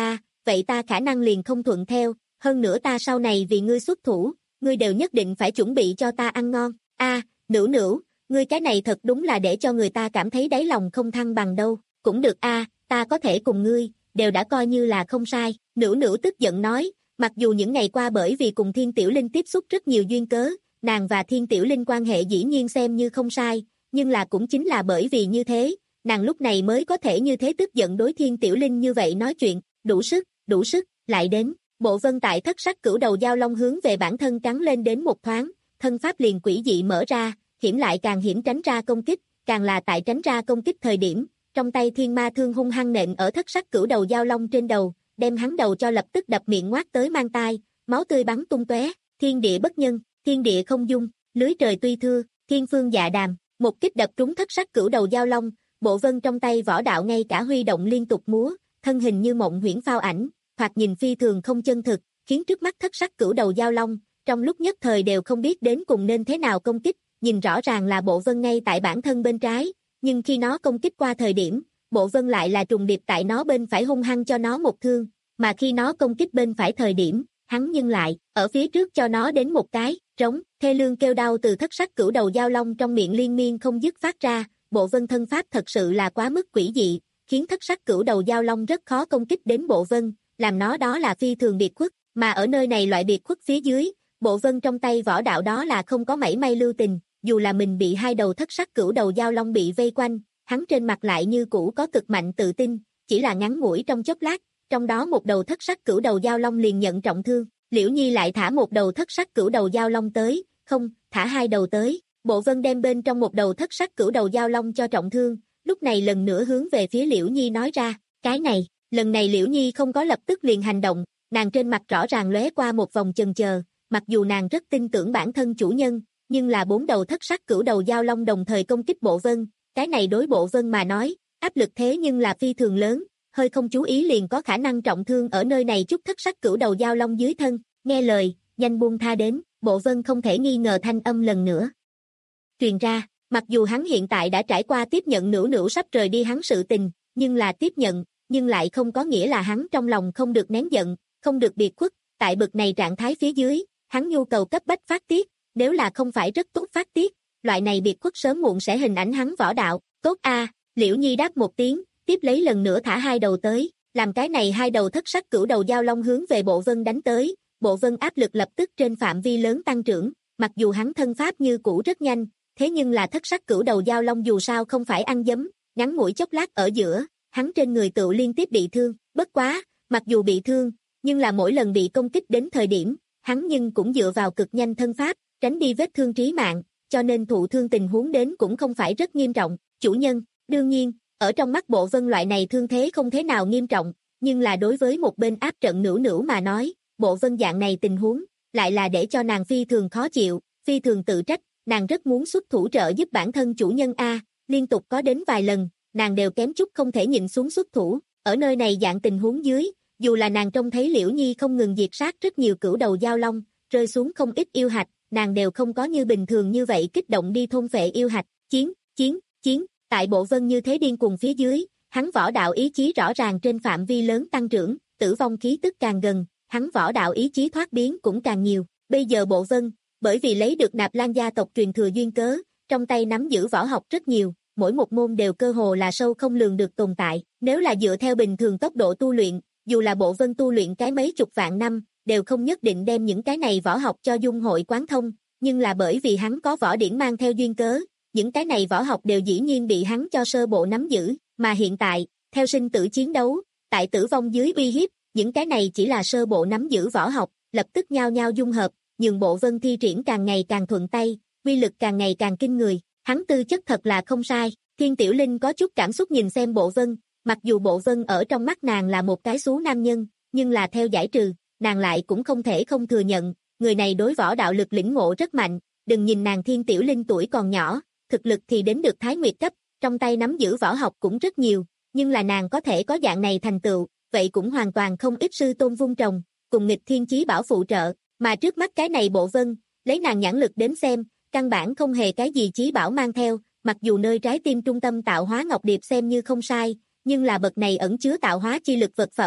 vậy ta khả năng liền không thuận theo, hơn nữa ta sau này vì ngươi xuất thủ, ngươi đều nhất định phải chuẩn bị cho ta ăn ngon. A, Nữu Nữu, ngươi cái này thật đúng là để cho người ta cảm thấy đáy lòng không thăng bằng đâu. Cũng được a, ta có thể cùng ngươi, đều đã coi như là không sai. Nữu Nữu tức giận nói, mặc dù những ngày qua bởi vì cùng Thiên Tiểu Linh tiếp xúc rất nhiều duyên cớ, nàng và Thiên Tiểu Linh quan hệ dĩ nhiên xem như không sai, nhưng là cũng chính là bởi vì như thế, nàng lúc này mới có thể như thế tức giận đối Thiên Tiểu Linh như vậy nói chuyện. Đủ sức, đủ sức, lại đến. Bộ Vân tại thất sắc cửu đầu giao long hướng về bản thân cắn lên đến một thoáng, thân pháp liền quỷ dị mở ra, hiểm lại càng hiểm tránh ra công kích, càng là tại tránh ra công kích thời điểm, trong tay thiên ma thương hung hăng nện ở thất sắc cửu đầu giao long trên đầu, đem hắn đầu cho lập tức đập miệng ngoác tới mang tai, máu tươi bắn tung tóe. Thiên địa bất nhân, thiên địa không dung, lưới trời tuy thưa, thiên phương dạ đàm, một kích đập trúng thất sắc cửu đầu giao long, Bộ Vân trong tay võ đạo ngay cả huy động liên tục múa, thân hình như mộng huyễn phao ảnh, thoạt nhìn phi thường không chân thực, khiến trước mắt thất sắc cửu đầu giao long, trong lúc nhất thời đều không biết đến cùng nên thế nào công kích, nhìn rõ ràng là Bộ Vân ngay tại bản thân bên trái, nhưng khi nó công kích qua thời điểm, Bộ Vân lại là trùng điệp tại nó bên phải hung hăng cho nó một thương, mà khi nó công kích bên phải thời điểm, hắn nhưng lại, ở phía trước cho nó đến một cái, trống, thê lương kêu đau từ thất sắc cửu đầu giao long trong miệng liên miên không dứt phát ra, Bộ Vân thân pháp thật sự là quá mức quỷ dị, khiến thất sắc cửu đầu giao long rất khó công kích đến Bộ Vân, làm nó đó là phi thường biệt khuất, mà ở nơi này loại biệt khuất phía dưới, Bộ Vân trong tay võ đạo đó là không có mảy may lưu tình, dù là mình bị hai đầu thất sắc cửu đầu giao long bị vây quanh, hắn trên mặt lại như cũ có cực mạnh tự tin, chỉ là ngắn ngủi trong chốc lát, trong đó một đầu thất sắc cửu đầu giao long liền nhận trọng thương, Liễu Nhi lại thả một đầu thất sắc cửu đầu giao long tới, không, thả hai đầu tới, Bộ Vân đem bên trong một đầu thất sắc cửu đầu giao long cho trọng thương, lúc này lần nữa hướng về phía Liễu Nhi nói ra, cái này, lần này Liễu Nhi không có lập tức liền hành động, nàng trên mặt rõ ràng lóe qua một vòng chần chờ, mặc dù nàng rất tin tưởng bản thân chủ nhân, nhưng là bốn đầu thất sắc cửu đầu giao long đồng thời công kích Bộ Vân, cái này đối Bộ Vân mà nói, áp lực thế nhưng là phi thường lớn, hơi không chú ý liền có khả năng trọng thương ở nơi này chút thất sắc cửu đầu giao long dưới thân, nghe lời, nhanh buông tha đến, Bộ Vân không thể nghi ngờ thanh âm lần nữa truyền ra, mặc dù hắn hiện tại đã trải qua tiếp nhận Nữu Nữu sắp rời đi hắn sự tình, nhưng là tiếp nhận, nhưng lại không có nghĩa là hắn trong lòng không được nén giận, không được biệt khuất, tại bực này trạng thái phía dưới, hắn nhu cầu cấp bách phát tiết, nếu là không phải rất tốt phát tiết, loại này biệt khuất sớm muộn sẽ hình ảnh hắn võ đạo, tốt a, Liễu Nhi đáp một tiếng, tiếp lấy lần nữa thả hai đầu tới, làm cái này hai đầu thất sắc cửu đầu giao long hướng về Bộ Vân đánh tới, Bộ Vân áp lực lập tức trên phạm vi lớn tăng trưởng, mặc dù hắn thân pháp như cũ rất nhanh, thế nhưng là thất sắc cửu đầu giao long dù sao không phải ăn dấm, ngắn ngủi chốc lát ở giữa, hắn trên người tựu liên tiếp bị thương, bất quá, mặc dù bị thương, nhưng là mỗi lần bị công kích đến thời điểm, hắn nhưng cũng dựa vào cực nhanh thân pháp, tránh đi vết thương trí mạng, cho nên thụ thương tình huống đến cũng không phải rất nghiêm trọng, chủ nhân, đương nhiên, ở trong mắt Bộ Vân loại này thương thế không thế nào nghiêm trọng, nhưng là đối với một bên áp trận Nữu Nữu mà nói, Bộ Vân dạng này tình huống, lại là để cho nàng phi thường khó chịu, phi thường tự trách, nàng rất muốn xuất thủ trợ giúp bản thân chủ nhân A, liên tục có đến vài lần, nàng đều kém chút không thể nhịn xuống xuất thủ, ở nơi này dạng tình huống dưới, dù là nàng trông thấy Liễu Nhi không ngừng diệt sát rất nhiều cửu đầu giao long, rơi xuống không ít yêu hạch, nàng đều không có như bình thường như vậy kích động đi thôn phệ yêu hạch, chiến, chiến, chiến, tại Bộ Vân như thế điên cuồng phía dưới, hắn võ đạo ý chí rõ ràng trên phạm vi lớn tăng trưởng, tử vong khí tức càng gần, hắn võ đạo ý chí thoát biến cũng càng nhiều, bây giờ Bộ Vân, bởi vì lấy được Nạp Lan gia tộc truyền thừa duyên cớ, trong tay nắm giữ võ học rất nhiều, mỗi một môn đều cơ hồ là sâu không lường được tồn tại, nếu là dựa theo bình thường tốc độ tu luyện, dù là Bộ Vân tu luyện cái mấy chục vạn năm, đều không nhất định đem những cái này võ học cho dung hội quán thông, nhưng là bởi vì hắn có võ điển mang theo duyên cớ, những cái này võ học đều dĩ nhiên bị hắn cho sơ bộ nắm giữ, mà hiện tại, theo sinh tử chiến đấu, tại tử vong dưới uy hiếp, những cái này chỉ là sơ bộ nắm giữ võ học, lập tức nhau nhau dung hợp, nhường Bộ Vân thi triển càng ngày càng thuận tay, uy lực càng ngày càng kinh người, hắn tư chất thật là không sai, Thiên Tiểu Linh có chút cảm xúc nhìn xem Bộ Vân, mặc dù Bộ Vân ở trong mắt nàng là một cái xú nam nhân, nhưng là theo giải trừ, nàng lại cũng không thể không thừa nhận, người này đối võ đạo lực lĩnh ngộ rất mạnh, đừng nhìn nàng Thiên Tiểu Linh tuổi còn nhỏ, thực lực thì đến được Thái Nguyệt cấp, trong tay nắm giữ võ học cũng rất nhiều, nhưng là nàng có thể có dạng này thành tựu, vậy cũng hoàn toàn không ít sư tôn vung trồng, cùng nghịch thiên chí bảo phụ trợ, mà trước mắt cái này Bộ Vân, lấy nàng nhãn lực đến xem, căn bản không hề cái gì chí bảo mang theo, mặc dù nơi trái tim trung tâm tạo hóa ngọc điệp xem như không sai, nhưng là bậc này ẩn chứa tạo hóa chi lực vật phẩm,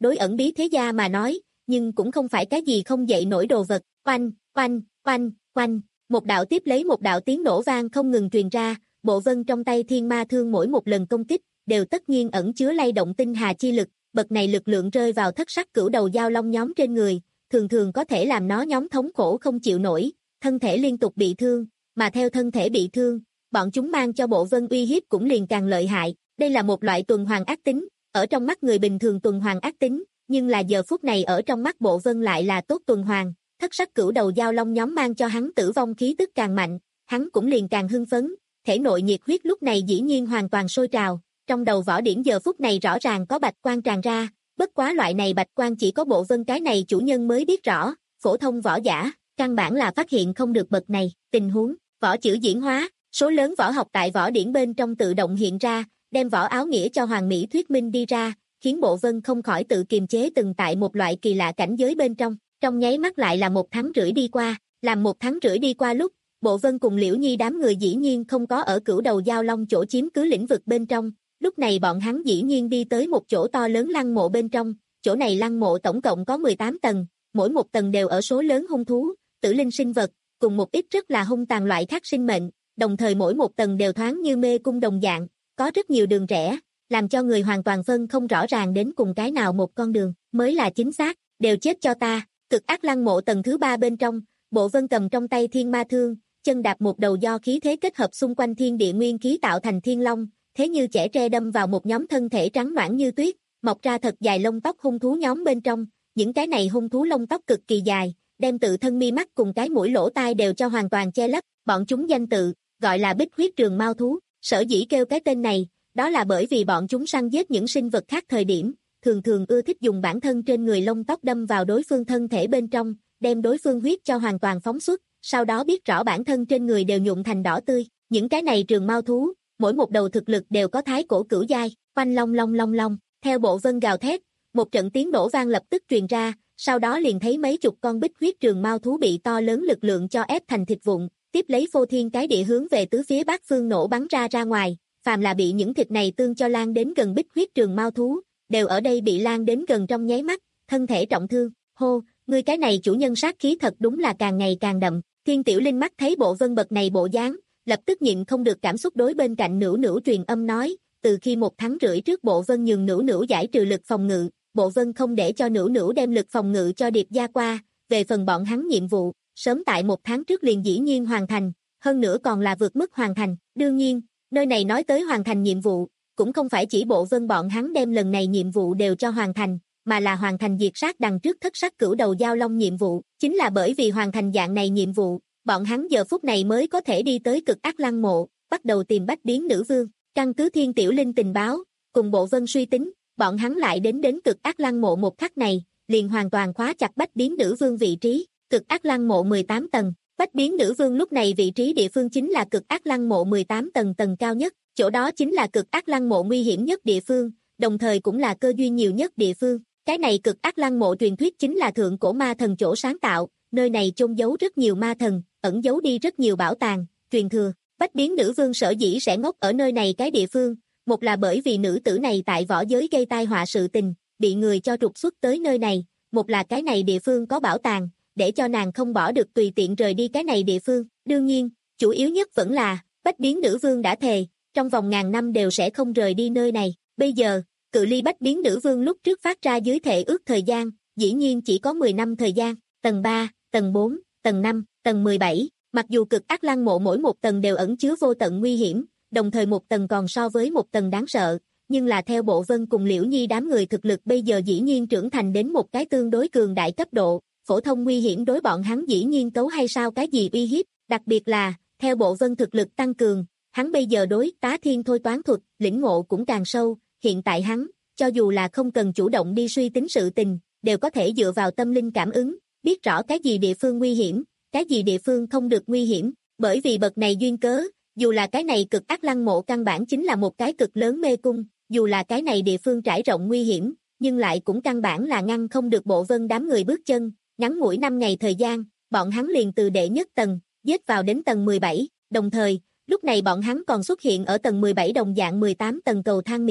đối ẩn bí thế gia mà nói, nhưng cũng không phải cái gì không dậy nổi đồ vật. Oanh, oanh, oanh, oanh, một đạo tiếp lấy một đạo tiếng nổ vang không ngừng truyền ra, bộ vân trong tay thiên ma thương mỗi một lần công kích, đều tất nhiên ẩn chứa lay động tinh hà chi lực, bậc này lực lượng rơi vào thất sắc cửu đầu dao long nhóm trên người, thường thường có thể làm nó nhóm thống khổ không chịu nổi, thân thể liên tục bị thương, mà theo thân thể bị thương, bọn chúng mang cho bộ vân uy hiếp cũng liền càng lợi hại, đây là một loại tuần hoàn ác tính, ở trong mắt người bình thường tuần hoàn ác tính, nhưng là giờ phút này ở trong mắt bộ vân lại là tốt tuần hoàn, thất sắc cửu đầu dao long nhóm mang cho hắn tử vong khí tức càng mạnh, hắn cũng liền càng hưng phấn, thể nội nhiệt huyết lúc này dĩ nhiên hoàn toàn sôi trào, trong đầu võ điển giờ phút này rõ ràng có bạch quang tràn ra, bất quá loại này bạch quang chỉ có bộ vân cái này chủ nhân mới biết rõ, phổ thông võ giả, căn bản là phát hiện không được bậc này, tình huống, võ chữ diễn hóa, số lớn võ học tại võ điển bên trong tự động hiện ra, đem võ áo nghĩa cho hoàng mỹ thuyết minh đi ra, khiến bộ vân không khỏi tự kiềm chế từng tại một loại kỳ lạ cảnh giới bên trong, trong nháy mắt lại là một tháng rưỡi đi qua, làm một tháng rưỡi đi qua lúc, bộ vân cùng Liễu Nhi đám người dĩ nhiên không có ở cửu đầu giao long chỗ chiếm cứ lĩnh vực bên trong, lúc này bọn hắn dĩ nhiên đi tới một chỗ to lớn lăng mộ bên trong, chỗ này lăng mộ tổng cộng có mười tám tầng, mỗi một tầng đều ở số lớn hung thú, tử linh sinh vật, cùng một ít rất là hung tàn loại khác sinh mệnh, đồng thời mỗi một tầng đều thoáng như mê cung đồng dạng, có rất nhiều đường rẽ, làm cho người hoàn toàn phân không rõ ràng đến cùng cái nào một con đường, mới là chính xác, đều chết cho ta, cực ác lăng mộ tầng thứ ba bên trong, bộ vân cầm trong tay thiên ma thương, chân đạp một đầu do khí thế kết hợp xung quanh thiên địa nguyên khí tạo thành thiên long, thế như chẻ tre đâm vào một nhóm thân thể trắng noãn như tuyết, mọc ra thật dài lông tóc hung thú nhóm bên trong, những cái này hung thú lông tóc cực kỳ dài, đem tự thân mi mắt cùng cái mũi lỗ tai đều cho hoàn toàn che lấp, bọn chúng danh tự, gọi là bích huyết trường mao thú, sở dĩ kêu cái tên này, đó là bởi vì bọn chúng săn giết những sinh vật khác thời điểm, thường thường ưa thích dùng bản thân trên người lông tóc đâm vào đối phương thân thể bên trong, đem đối phương huyết cho hoàn toàn phóng xuất, sau đó biết rõ bản thân trên người đều nhuộm thành đỏ tươi, những cái này trường mao thú, mỗi một đầu thực lực đều có thái cổ cửu giai, oanh long long long long, theo bộ vân gào thét, một trận tiếng nổ vang lập tức truyền ra, sau đó liền thấy mấy chục con bích huyết trường mao thú bị to lớn lực lượng cho ép thành thịt vụn, tiếp lấy phô thiên cái địa hướng về tứ phía bát phương nổ bắn ra ra ngoài, phàm là bị những thịt này tương cho lan đến gần bích huyết trường mao thú, đều ở đây bị lan đến gần trong nháy mắt, thân thể trọng thương, hô, ngươi cái này chủ nhân sát khí thật đúng là càng ngày càng đậm, Thiên Tiểu Linh mắt thấy bộ vân bậc này bộ dáng, lập tức nhịn không được cảm xúc đối bên cạnh Nữu Nữu truyền âm nói, từ khi một tháng rưỡi trước bộ vân nhường Nữu Nữu giải trừ lực phòng ngự, bộ vân không để cho Nữu Nữu đem lực phòng ngự cho Điệp gia qua, về phần bọn hắn nhiệm vụ, sớm tại một tháng trước liền dĩ nhiên hoàn thành, hơn nữa còn là vượt mức hoàn thành, đương nhiên, nơi này nói tới hoàn thành nhiệm vụ, cũng không phải chỉ bộ vân bọn hắn đem lần này nhiệm vụ đều cho hoàn thành, mà là hoàn thành diệt sát đằng trước thất sắc cửu đầu giao long nhiệm vụ, chính là bởi vì hoàn thành dạng này nhiệm vụ, bọn hắn giờ phút này mới có thể đi tới cực ác lăng mộ, bắt đầu tìm bách biến nữ vương, căn cứ Thiên Tiểu Linh tình báo, cùng bộ vân suy tính, bọn hắn lại đến đến cực ác lăng mộ một khắc này, liền hoàn toàn khóa chặt bách biến nữ vương vị trí, cực ác lăng mộ mười tám tầng, bách biến nữ vương lúc này vị trí địa phương chính là cực ác lăng mộ mười tám tầng tầng cao nhất, chỗ đó chính là cực ác lăng mộ nguy hiểm nhất địa phương, đồng thời cũng là cơ duyên nhiều nhất địa phương. Cái này cực ác lăng mộ truyền thuyết chính là thượng cổ ma thần chỗ sáng tạo, nơi này chôn giấu rất nhiều ma thần, ẩn giấu đi rất nhiều bảo tàng, truyền thừa. Bách biến nữ vương sở dĩ sẽ ngốc ở nơi này cái địa phương, một là bởi vì nữ tử này tại võ giới gây tai họa sự tình, bị người cho trục xuất tới nơi này, một là cái này địa phương có bảo tàng, để cho nàng không bỏ được tùy tiện rời đi cái này địa phương. Đương nhiên, chủ yếu nhất vẫn là, bách biến nữ vương đã thề, trong vòng ngàn năm đều sẽ không rời đi nơi này. Bây giờ, cự ly bách biến nữ vương lúc trước phát ra dưới thệ ước thời gian, dĩ nhiên chỉ có mười năm thời gian, tầng ba, tầng bốn, tầng năm, tầng mười bảy, mặc dù cực ác lăng mộ mỗi một tầng đều ẩn chứa vô tận nguy hiểm, đồng thời một tầng còn so với một tầng đáng sợ, nhưng là theo bộ vân cùng Liễu Nhi đám người thực lực bây giờ dĩ nhiên trưởng thành đến một cái tương đối cường đại cấp độ, phổ thông nguy hiểm đối bọn hắn dĩ nhiên cấu hay sao cái gì uy hiếp, đặc biệt là, theo bộ vân thực lực tăng cường, hắn bây giờ đối tá thiên thôi toán thuật, lĩnh ngộ cũng càng sâu, hiện tại hắn, cho dù là không cần chủ động đi suy tính sự tình, đều có thể dựa vào tâm linh cảm ứng, biết rõ cái gì địa phương nguy hiểm, cái gì địa phương không được nguy hiểm, bởi vì bậc này duyên cớ, dù là cái này cực ác lăng mộ căn bản chính là một cái cực lớn mê cung, dù là cái này địa phương trải rộng nguy hiểm, nhưng lại cũng căn bản là ngăn không được bộ vân đám người bước chân, ngắn ngủi năm ngày thời gian, bọn hắn liền từ đệ nhất tầng, giết vào đến tầng mười bảy, đồng thời, lúc này bọn hắn còn xuất hiện ở tầng mười bảy đồng dạng mười tám tầng cầu thang miệng,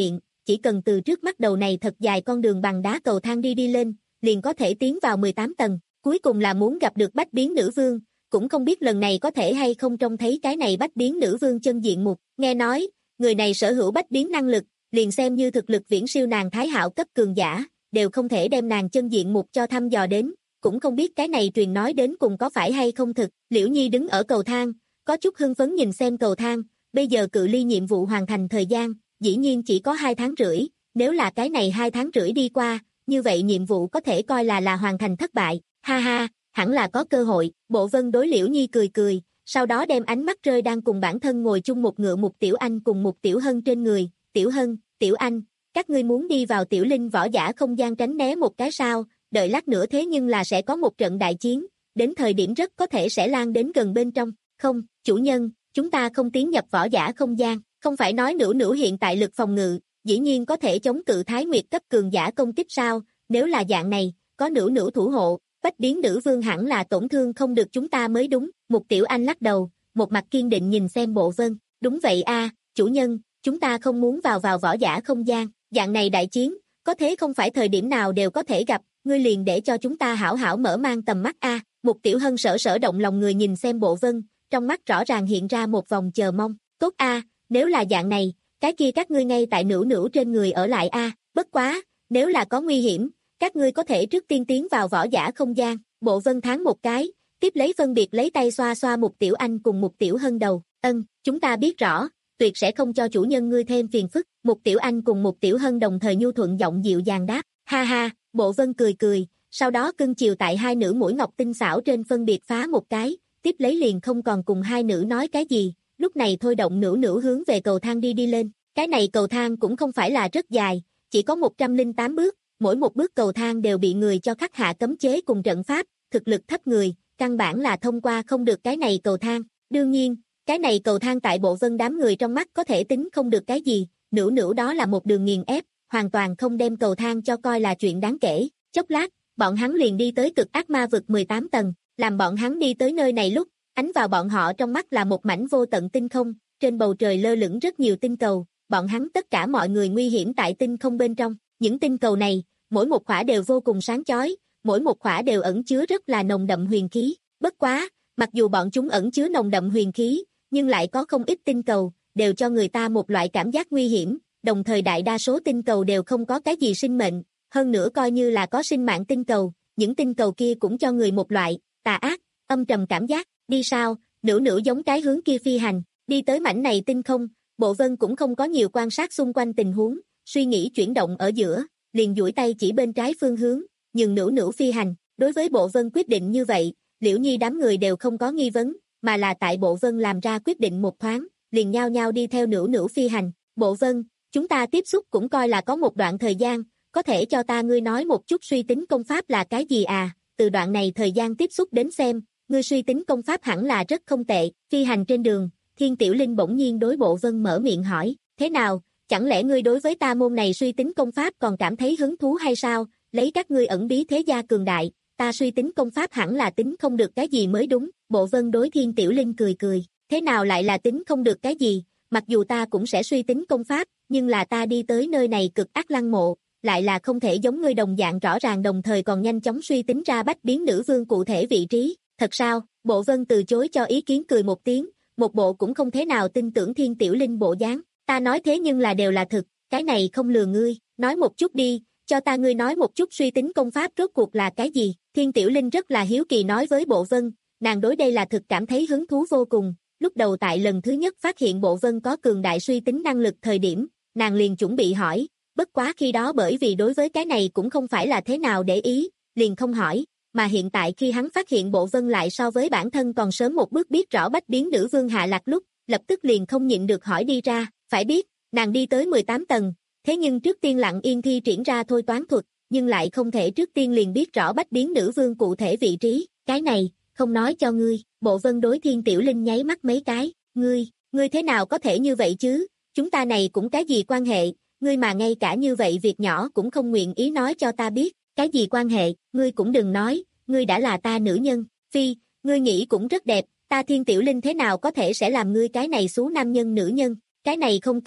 chỉ cần từ trước mắt đầu này thật dài con đường bằng đá cầu thang đi đi lên, liền có thể tiến vào mười tám tầng, cuối cùng là muốn gặp được bách biến nữ vương, cũng không biết lần này có thể hay không trông thấy cái này bách biến nữ vương chân diện mục, nghe nói, người này sở hữu bách biến năng lực, liền xem như thực lực viễn siêu nàng Thái Hạo cấp cường giả, đều không thể đem nàng chân diện mục cho thăm dò đến, cũng không biết cái này truyền nói đến cùng có phải hay không thực. Liễu Nhi đứng ở cầu thang, có chút hưng phấn nhìn xem cầu thang, bây giờ cự ly nhiệm vụ hoàn thành thời gian, dĩ nhiên chỉ có hai tháng rưỡi, nếu là cái này hai tháng rưỡi đi qua, như vậy nhiệm vụ có thể coi là là hoàn thành thất bại, ha ha, hẳn là có cơ hội. Bộ Vân đối Liễu Nhi cười cười, sau đó đem ánh mắt rơi đang cùng bản thân ngồi chung một ngựa Mục Tiểu Anh cùng Mục Tiểu Hân trên người. Tiểu Hân, Tiểu Anh, các ngươi muốn đi vào Tiểu Linh võ giả không gian tránh né một cái sao, đợi lát nữa thế nhưng là sẽ có một trận đại chiến, đến thời điểm rất có thể sẽ lan đến gần bên trong. Không, chủ nhân, chúng ta không tiến nhập võ giả không gian, không phải nói Nữu Nữu hiện tại lực phòng ngự, dĩ nhiên có thể chống cự Thái Nguyệt cấp cường giả công kích sao, nếu là dạng này, có Nữu Nữu thủ hộ, bách biến nữ vương hẳn là tổn thương không được chúng ta mới đúng. Mục Tiểu Anh lắc đầu, một mặt kiên định nhìn xem Bộ Vân, đúng vậy a, chủ nhân, chúng ta không muốn vào vào võ giả không gian, dạng này đại chiến, có thế không phải thời điểm nào đều có thể gặp, ngươi liền để cho chúng ta hảo hảo mở mang tầm mắt a. Mục Tiểu Hân sở sở động lòng người nhìn xem Bộ Vân, trong mắt rõ ràng hiện ra một vòng chờ mong, tốt a, nếu là dạng này, cái kia các ngươi ngay tại Nữu Nữu trên người ở lại a, bất quá, nếu là có nguy hiểm, các ngươi có thể trước tiên tiến vào võ giả không gian. Bộ Vân tháng một cái, tiếp lấy phân biệt lấy tay xoa xoa Mục Tiểu Anh cùng Mục Tiểu Hân đầu, ân, chúng ta biết rõ, tuyệt sẽ không cho chủ nhân ngươi thêm phiền phức. Mục Tiểu Anh cùng Mục Tiểu Hân đồng thời nhu thuận giọng dịu dàng đáp, ha ha. Bộ Vân cười cười, sau đó cưng chiều tại hai nữ mũi ngọc tinh xảo trên phân biệt phá một cái, tiếp lấy liền không còn cùng hai nữ nói cái gì, lúc này thôi động Nữu Nữu hướng về cầu thang đi đi lên. Cái này cầu thang cũng không phải là rất dài, chỉ có một trăm lẻ tám bước, mỗi một bước cầu thang đều bị người cho khắc hạ cấm chế cùng trận pháp, thực lực thấp người, căn bản là thông qua không được cái này cầu thang. Đương nhiên, cái này cầu thang tại Bộ Vân đám người trong mắt có thể tính không được cái gì, Nữu Nữu đó là một đường nghiền ép, hoàn toàn không đem cầu thang cho coi là chuyện đáng kể. Chốc lát, bọn hắn liền đi tới cực ác ma vực mười tám tầng, làm bọn hắn đi tới nơi này lúc, ánh vào bọn họ trong mắt là một mảnh vô tận tinh không, trên bầu trời lơ lửng rất nhiều tinh cầu, bọn hắn tất cả mọi người nguy hiểm tại tinh không bên trong. Những tinh cầu này, mỗi một khỏa đều vô cùng sáng chói, mỗi một khỏa đều ẩn chứa rất là nồng đậm huyền khí. Bất quá, mặc dù bọn chúng ẩn chứa nồng đậm huyền khí, nhưng lại có không ít tinh cầu, đều cho người ta một loại cảm giác nguy hiểm, đồng thời đại đa số tinh cầu đều không có cái gì sinh mệnh, hơn nữa coi như là có sinh mạng tinh cầu, những tinh cầu kia cũng cho người một loại tà ác, âm trầm cảm giác. Đi sao? Nữu Nữu giống cái hướng kia phi hành, đi tới mảnh này tinh không. Bộ Vân cũng không có nhiều quan sát xung quanh tình huống, suy nghĩ chuyển động ở giữa, liền duỗi tay chỉ bên trái phương hướng, nhường Nữu Nữu phi hành. Đối với Bộ Vân quyết định như vậy, Liễu Nhi đám người đều không có nghi vấn, mà là tại Bộ Vân làm ra quyết định một thoáng, liền nhao nhao đi theo Nữu Nữu phi hành. Bộ Vân, chúng ta tiếp xúc cũng coi là có một đoạn thời gian, có thể cho ta ngươi nói một chút suy tính công pháp là cái gì à? Từ đoạn này thời gian tiếp xúc đến xem, ngươi suy tính công pháp hẳn là rất không tệ. Phi hành trên đường, Thiên Tiểu Linh bỗng nhiên đối Bộ Vân mở miệng hỏi, thế nào, chẳng lẽ ngươi đối với ta môn này suy tính công pháp còn cảm thấy hứng thú hay sao? Lấy các ngươi ẩn bí thế gia cường đại, ta suy tính công pháp hẳn là tính không được cái gì mới đúng. Bộ Vân đối Thiên Tiểu Linh cười cười, thế nào lại là tính không được cái gì? Mặc dù ta cũng sẽ suy tính công pháp, nhưng là ta đi tới nơi này cực ác lăng mộ, lại là không thể giống ngươi đồng dạng rõ ràng đồng thời còn nhanh chóng suy tính ra bách biến nữ vương cụ thể vị trí. Thật sao? Bộ Vân từ chối cho ý kiến cười một tiếng, một bộ cũng không thế nào tin tưởng Thiên Tiểu Linh bộ dáng. Ta nói thế nhưng là đều là thực, cái này không lừa ngươi, nói một chút đi, cho ta ngươi nói một chút suy tính công pháp rốt cuộc là cái gì. Thiên Tiểu Linh rất là hiếu kỳ nói với Bộ Vân, nàng đối đây là thực cảm thấy hứng thú vô cùng. Lúc đầu tại lần thứ nhất phát hiện Bộ Vân có cường đại suy tính năng lực thời điểm, nàng liền chuẩn bị hỏi, bất quá khi đó bởi vì đối với cái này cũng không phải là thế nào để ý, liền không hỏi, mà hiện tại khi hắn phát hiện Bộ Vân lại so với bản thân còn sớm một bước biết rõ bách biến nữ vương hạ lạc lúc, lập tức liền không nhịn được hỏi đi ra. Phải biết, nàng đi tới mười tám tầng, thế nhưng trước tiên lặng yên thi triển ra thôi toán thuật, nhưng lại không thể trước tiên liền biết rõ bách biến nữ vương cụ thể vị trí, cái này, không nói cho ngươi. Bộ Vân đối Thiên Tiểu Linh nháy mắt mấy cái, ngươi, ngươi thế nào có thể như vậy chứ, chúng ta này cũng cái gì quan hệ, ngươi mà ngay cả như vậy việc nhỏ cũng không nguyện ý nói cho ta biết, cái gì quan hệ, ngươi cũng đừng nói, ngươi đã là ta nữ nhân. Phi, ngươi nghĩ cũng rất đẹp, ta Thiên Tiểu Linh thế nào có thể sẽ làm ngươi cái này xú nam nhân nữ nhân, cái này không kết,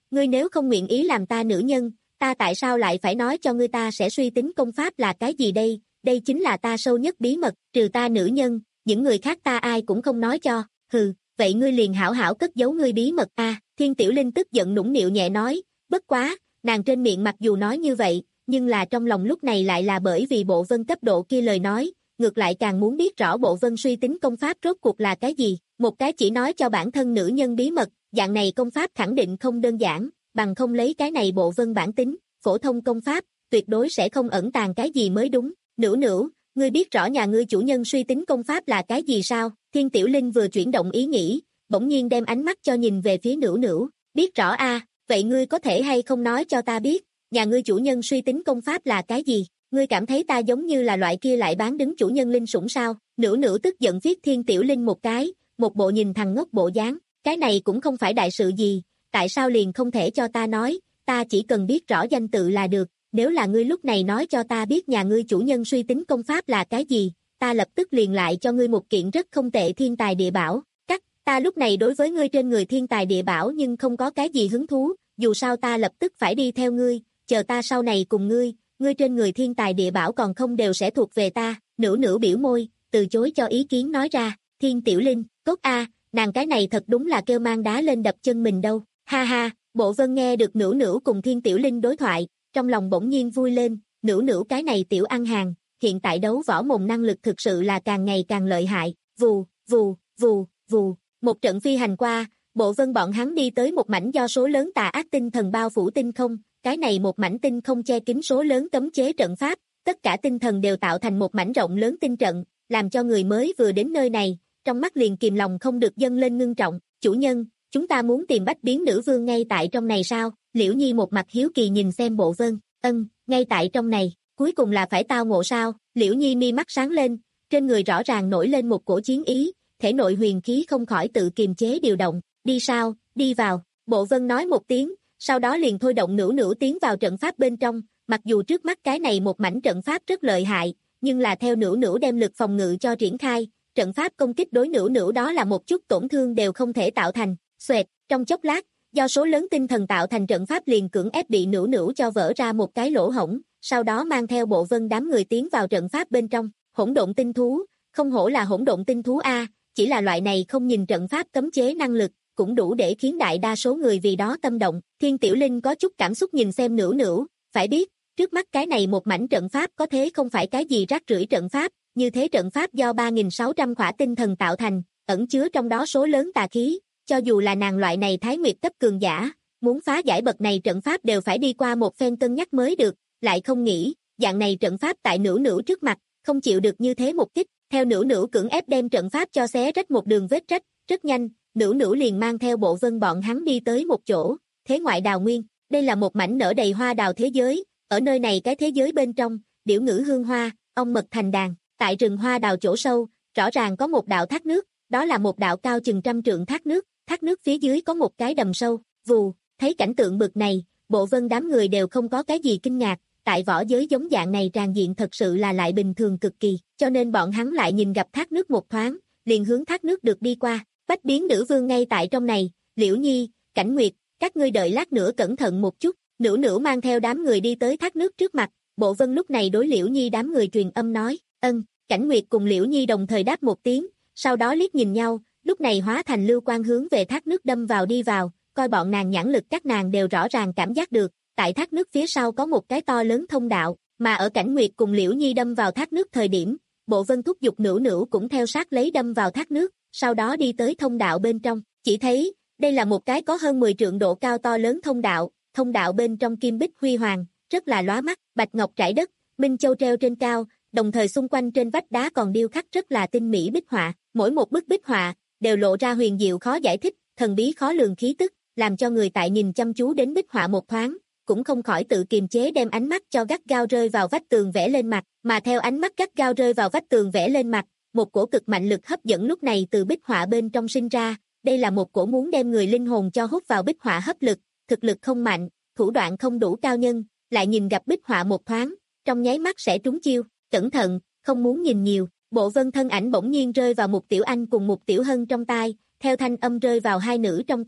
ngươi nếu không nguyện ý làm ta nữ nhân, ta tại sao lại phải nói cho ngươi ta sẽ suy tính công pháp là cái gì đây, đây chính là ta sâu nhất bí mật, trừ ta nữ nhân, những người khác ta ai cũng không nói cho, hừ, vậy ngươi liền hảo hảo cất giấu ngươi bí mật a. À, Thiên Tiểu Linh tức giận nũng nịu nhẹ nói, bất quá, nàng trên miệng mặc dù nói như vậy, nhưng là trong lòng lúc này lại là bởi vì Bộ Vân cấp độ kia lời nói, ngược lại càng muốn biết rõ Bộ Vân suy tính công pháp rốt cuộc là cái gì, một cái chỉ nói cho bản thân nữ nhân bí mật, dạng này công pháp khẳng định không đơn giản, bằng không lấy cái này Bộ Vân bản tính, phổ thông công pháp, tuyệt đối sẽ không ẩn tàng cái gì mới đúng. Nữu nữu, ngươi biết rõ nhà ngươi chủ nhân suy tính công pháp là cái gì sao? Thiên Tiểu Linh vừa chuyển động ý nghĩ, bỗng nhiên đem ánh mắt cho nhìn về phía Nữu nữu, biết rõ a, à, vậy ngươi có thể hay không nói cho ta biết, nhà ngươi chủ nhân suy tính công pháp là cái gì? Ngươi cảm thấy ta giống như là loại kia lại bán đứng chủ nhân linh sủng sao? Nữu nữu tức giận viết Thiên Tiểu Linh một cái, một bộ nhìn thằng ngốc bộ dáng, cái này cũng không phải đại sự gì, tại sao liền không thể cho ta nói, ta chỉ cần biết rõ danh tự là được, nếu là ngươi lúc này nói cho ta biết nhà ngươi chủ nhân suy tính công pháp là cái gì, ta lập tức liền lại cho ngươi một kiện rất không tệ thiên tài địa bảo, cắt, ta lúc này đối với ngươi trên người thiên tài địa bảo nhưng không có cái gì hứng thú, dù sao ta lập tức phải đi theo ngươi, chờ ta sau này cùng ngươi, ngươi trên người thiên tài địa bảo còn không đều sẽ thuộc về ta. Nữu nữu biểu môi, từ chối cho ý kiến nói ra, Thiên Tiểu Linh, cốt a, nàng cái này thật đúng là kêu mang đá lên đập chân mình đâu, ha ha. Bộ Vân nghe được Nữu nữu cùng Thiên Tiểu Linh đối thoại, trong lòng bỗng nhiên vui lên, Nữu nữu cái này tiểu ăn hàng, hiện tại đấu võ mồm năng lực thực sự là càng ngày càng lợi hại, vù, vù, vù, vù, một trận phi hành qua, Bộ Vân bọn hắn đi tới một mảnh do số lớn tà ác tinh thần bao phủ tinh không, cái này một mảnh tinh không che kín số lớn cấm chế trận pháp, tất cả tinh thần đều tạo thành một mảnh rộng lớn tinh trận, làm cho người mới vừa đến nơi này, trong mắt liền kìm lòng không được dâng lên ngưng trọng, chủ nhân, chúng ta muốn tìm Bách Biến Nữ Vương ngay tại trong này sao? Liễu Nhi một mặt hiếu kỳ nhìn xem Bộ Vân, ân, ngay tại trong này, cuối cùng là phải tao ngộ sao? Liễu Nhi mi mắt sáng lên, trên người rõ ràng nổi lên một cổ chiến ý, thể nội huyền khí không khỏi tự kiềm chế điều động, đi sao, đi vào, Bộ Vân nói một tiếng, sau đó liền thôi động Nữu nữu tiến vào trận pháp bên trong, mặc dù trước mắt cái này một mảnh trận pháp rất lợi hại, nhưng là theo Nữu nữu đem lực phòng ngự cho triển khai, trận pháp công kích đối Nữu nữu đó là một chút tổn thương đều không thể tạo thành, xoẹt, trong chốc lát, do số lớn tinh thần tạo thành trận pháp liền cưỡng ép bị Nữu nữu cho vỡ ra một cái lỗ hổng, sau đó mang theo Bộ Vân đám người tiến vào trận pháp bên trong, hỗn độn tinh thú, không hổ là hỗn độn tinh thú a, chỉ là loại này không nhìn trận pháp cấm chế năng lực, cũng đủ để khiến đại đa số người vì đó tâm động. Thiên Tiểu Linh có chút cảm xúc nhìn xem Nữu nữu, phải biết, trước mắt cái này một mảnh trận pháp có thế không phải cái gì rác rưởi trận pháp, như thế trận pháp do ba nghìn sáu trăm khỏa tinh thần tạo thành, ẩn chứa trong đó số lớn tà khí, cho dù là nàng loại này Thái Nguyệt cấp cường giả, muốn phá giải bậc này trận pháp đều phải đi qua một phen cân nhắc mới được, lại không nghĩ, dạng này trận pháp tại Nữu nữu trước mặt, không chịu được như thế một kích, theo Nữu nữu cưỡng ép đem trận pháp cho xé rách một đường vết rách, rất nhanh, Nữu nữu liền mang theo Bộ Vân bọn hắn đi tới một chỗ, thế ngoại đào nguyên, đây là một mảnh nở đầy hoa đào thế giới, ở nơi này cái thế giới bên trong, điểu ngữ hương hoa, ong mật thành đàn, tại rừng hoa đào chỗ sâu, rõ ràng có một đạo thác nước, đó là một đạo cao chừng trăm trượng thác nước, thác nước phía dưới có một cái đầm sâu, vù, thấy cảnh tượng bực này, Bộ Vân đám người đều không có cái gì kinh ngạc, tại võ giới giống dạng này tràn diện thật sự là lại bình thường cực kỳ, cho nên bọn hắn lại nhìn gặp thác nước một thoáng, liền hướng thác nước được đi qua. Bách Biến Nữ Vương ngay tại trong này, Liễu Nhi, Cảnh Nguyệt, các ngươi đợi lát nữa cẩn thận một chút. Nữu nữu mang theo đám người đi tới thác nước trước mặt, Bộ Vân lúc này đối Liễu Nhi đám người truyền âm nói, ân, Cảnh Nguyệt cùng Liễu Nhi đồng thời đáp một tiếng, sau đó liếc nhìn nhau, lúc này hóa thành lưu quang hướng về thác nước đâm vào đi vào, coi bọn nàng nhãn lực các nàng đều rõ ràng cảm giác được, tại thác nước phía sau có một cái to lớn thông đạo, mà ở Cảnh Nguyệt cùng Liễu Nhi đâm vào thác nước thời điểm, Bộ Vân thúc giục Nữu nữu cũng theo sát lấy đâm vào thác nước, sau đó đi tới thông đạo bên trong, chỉ thấy, đây là một cái có hơn mười trượng độ cao to lớn thông đạo, thông đạo bên trong kim bích huy hoàng, rất là lóa mắt, bạch ngọc trải đất, minh châu treo trên cao, đồng thời xung quanh trên vách đá còn điêu khắc rất là tinh mỹ bích họa, mỗi một bức bích họa đều lộ ra huyền diệu khó giải thích, thần bí khó lường khí tức, làm cho người tại nhìn chăm chú đến bích họa một thoáng, cũng không khỏi tự kiềm chế đem ánh mắt cho gắt gao rơi vào vách tường vẽ lên mặt, mà theo ánh mắt gắt gao rơi vào vách tường vẽ lên mặt, một cổ cực mạnh lực hấp dẫn lúc này từ bích họa bên trong sinh ra, đây là một cổ muốn đem người linh hồn cho hút vào bích họa hấp lực, thực lực không mạnh, thủ đoạn không đủ cao nhân, lại nhìn gặp bích họa một thoáng, trong nháy mắt sẽ trúng chiêu, cẩn thận, không muốn nhìn nhiều. Bộ Vân thân ảnh bỗng nhiên rơi vào một tiểu anh cùng một tiểu hân trong tai, theo thanh âm rơi vào hai nữ trong tai,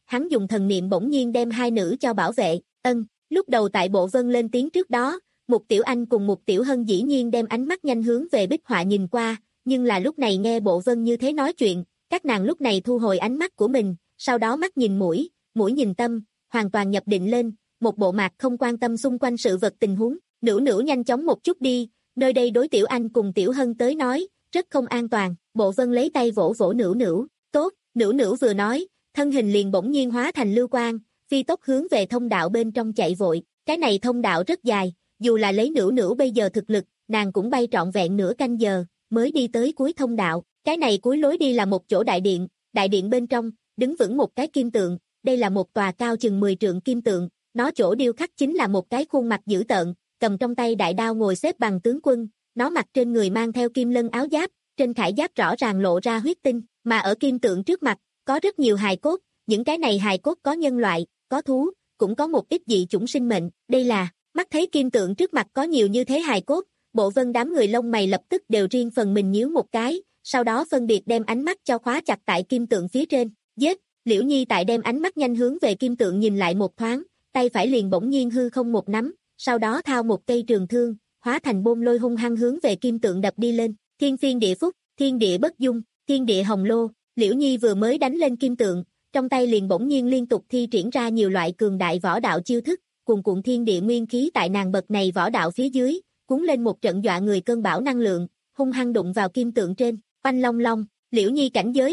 hắn dùng thần niệm bỗng nhiên đem hai nữ cho bảo vệ, ân, lúc đầu tại Bộ Vân lên tiếng trước đó, Mục Tiểu Anh cùng Mục Tiểu Hân dĩ nhiên đem ánh mắt nhanh hướng về bích họa nhìn qua, nhưng là lúc này nghe Bộ Vân như thế nói chuyện, các nàng lúc này thu hồi ánh mắt của mình, sau đó mắt nhìn mũi, mũi nhìn tâm, hoàn toàn nhập định lên, một bộ mặt không quan tâm xung quanh sự vật tình huống, Nữu Nữu nhanh chóng một chút đi, nơi đây đối Tiểu Anh cùng Tiểu Hân tới nói, rất không an toàn, Bộ Vân lấy tay vỗ vỗ Nữu Nữu, tốt, Nữu Nữu vừa nói, thân hình liền bỗng nhiên hóa thành lưu quang, phi tốc hướng về thông đạo bên trong chạy vội, cái này thông đạo rất dài, dù là lấy Nữu Nữu bây giờ thực lực, nàng cũng bay trọn vẹn nửa canh giờ, mới đi tới cuối thông đạo, cái này cuối lối đi là một chỗ đại điện, đại điện bên trong, đứng vững một cái kim tượng, đây là một tòa cao chừng mười trượng kim tượng, nó chỗ điêu khắc chính là một cái khuôn mặt dữ tợn, cầm trong tay đại đao ngồi xếp bằng tướng quân, nó mặc trên người mang theo kim lân áo giáp, trên khải giáp rõ ràng lộ ra huyết tinh, mà ở kim tượng trước mặt, có rất nhiều hài cốt, những cái này hài cốt có nhân loại, có thú, cũng có một ít dị chủng sinh mệnh, đây là, mắt thấy kim tượng trước mặt có nhiều như thế hài cốt, Bộ Vân đám người lông mày lập tức đều riêng phần mình nhíu một cái, sau đó phân biệt đem ánh mắt cho khóa chặt tại kim tượng phía trên, giết, Liễu Nhi tại đem ánh mắt nhanh hướng về kim tượng nhìn lại một thoáng, tay phải liền bỗng nhiên hư không một nắm, sau đó thao một cây trường thương, hóa thành bôn lôi hung hăng hướng về kim tượng đập đi lên, thiên phiên địa phúc, thiên địa bất dung, thiên địa hồng lô, Liễu Nhi vừa mới đánh lên kim tượng, trong tay liền bỗng nhiên liên tục thi triển ra nhiều loại cường đại võ đạo chiêu thức, cuồn cuộn thiên địa nguyên khí tại nàng bậc này võ đạo phía dưới, cuốn lên một trận dọa người cơn bão năng lượng, hung hăng đụng vào kim tượng trên, oanh long long, Liễu Nhi cảnh giới.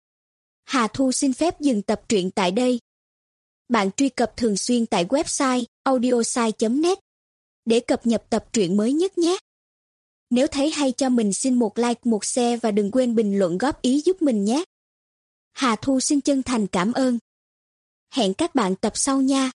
Hà Thu xin phép dừng tập truyện tại đây. Bạn truy cập thường xuyên tại website audiosai chấm net để cập nhật tập truyện mới nhất nhé. Nếu thấy hay cho mình xin một like, một share và đừng quên bình luận góp ý giúp mình nhé. Hà Thu xin chân thành cảm ơn. Hẹn các bạn tập sau nha.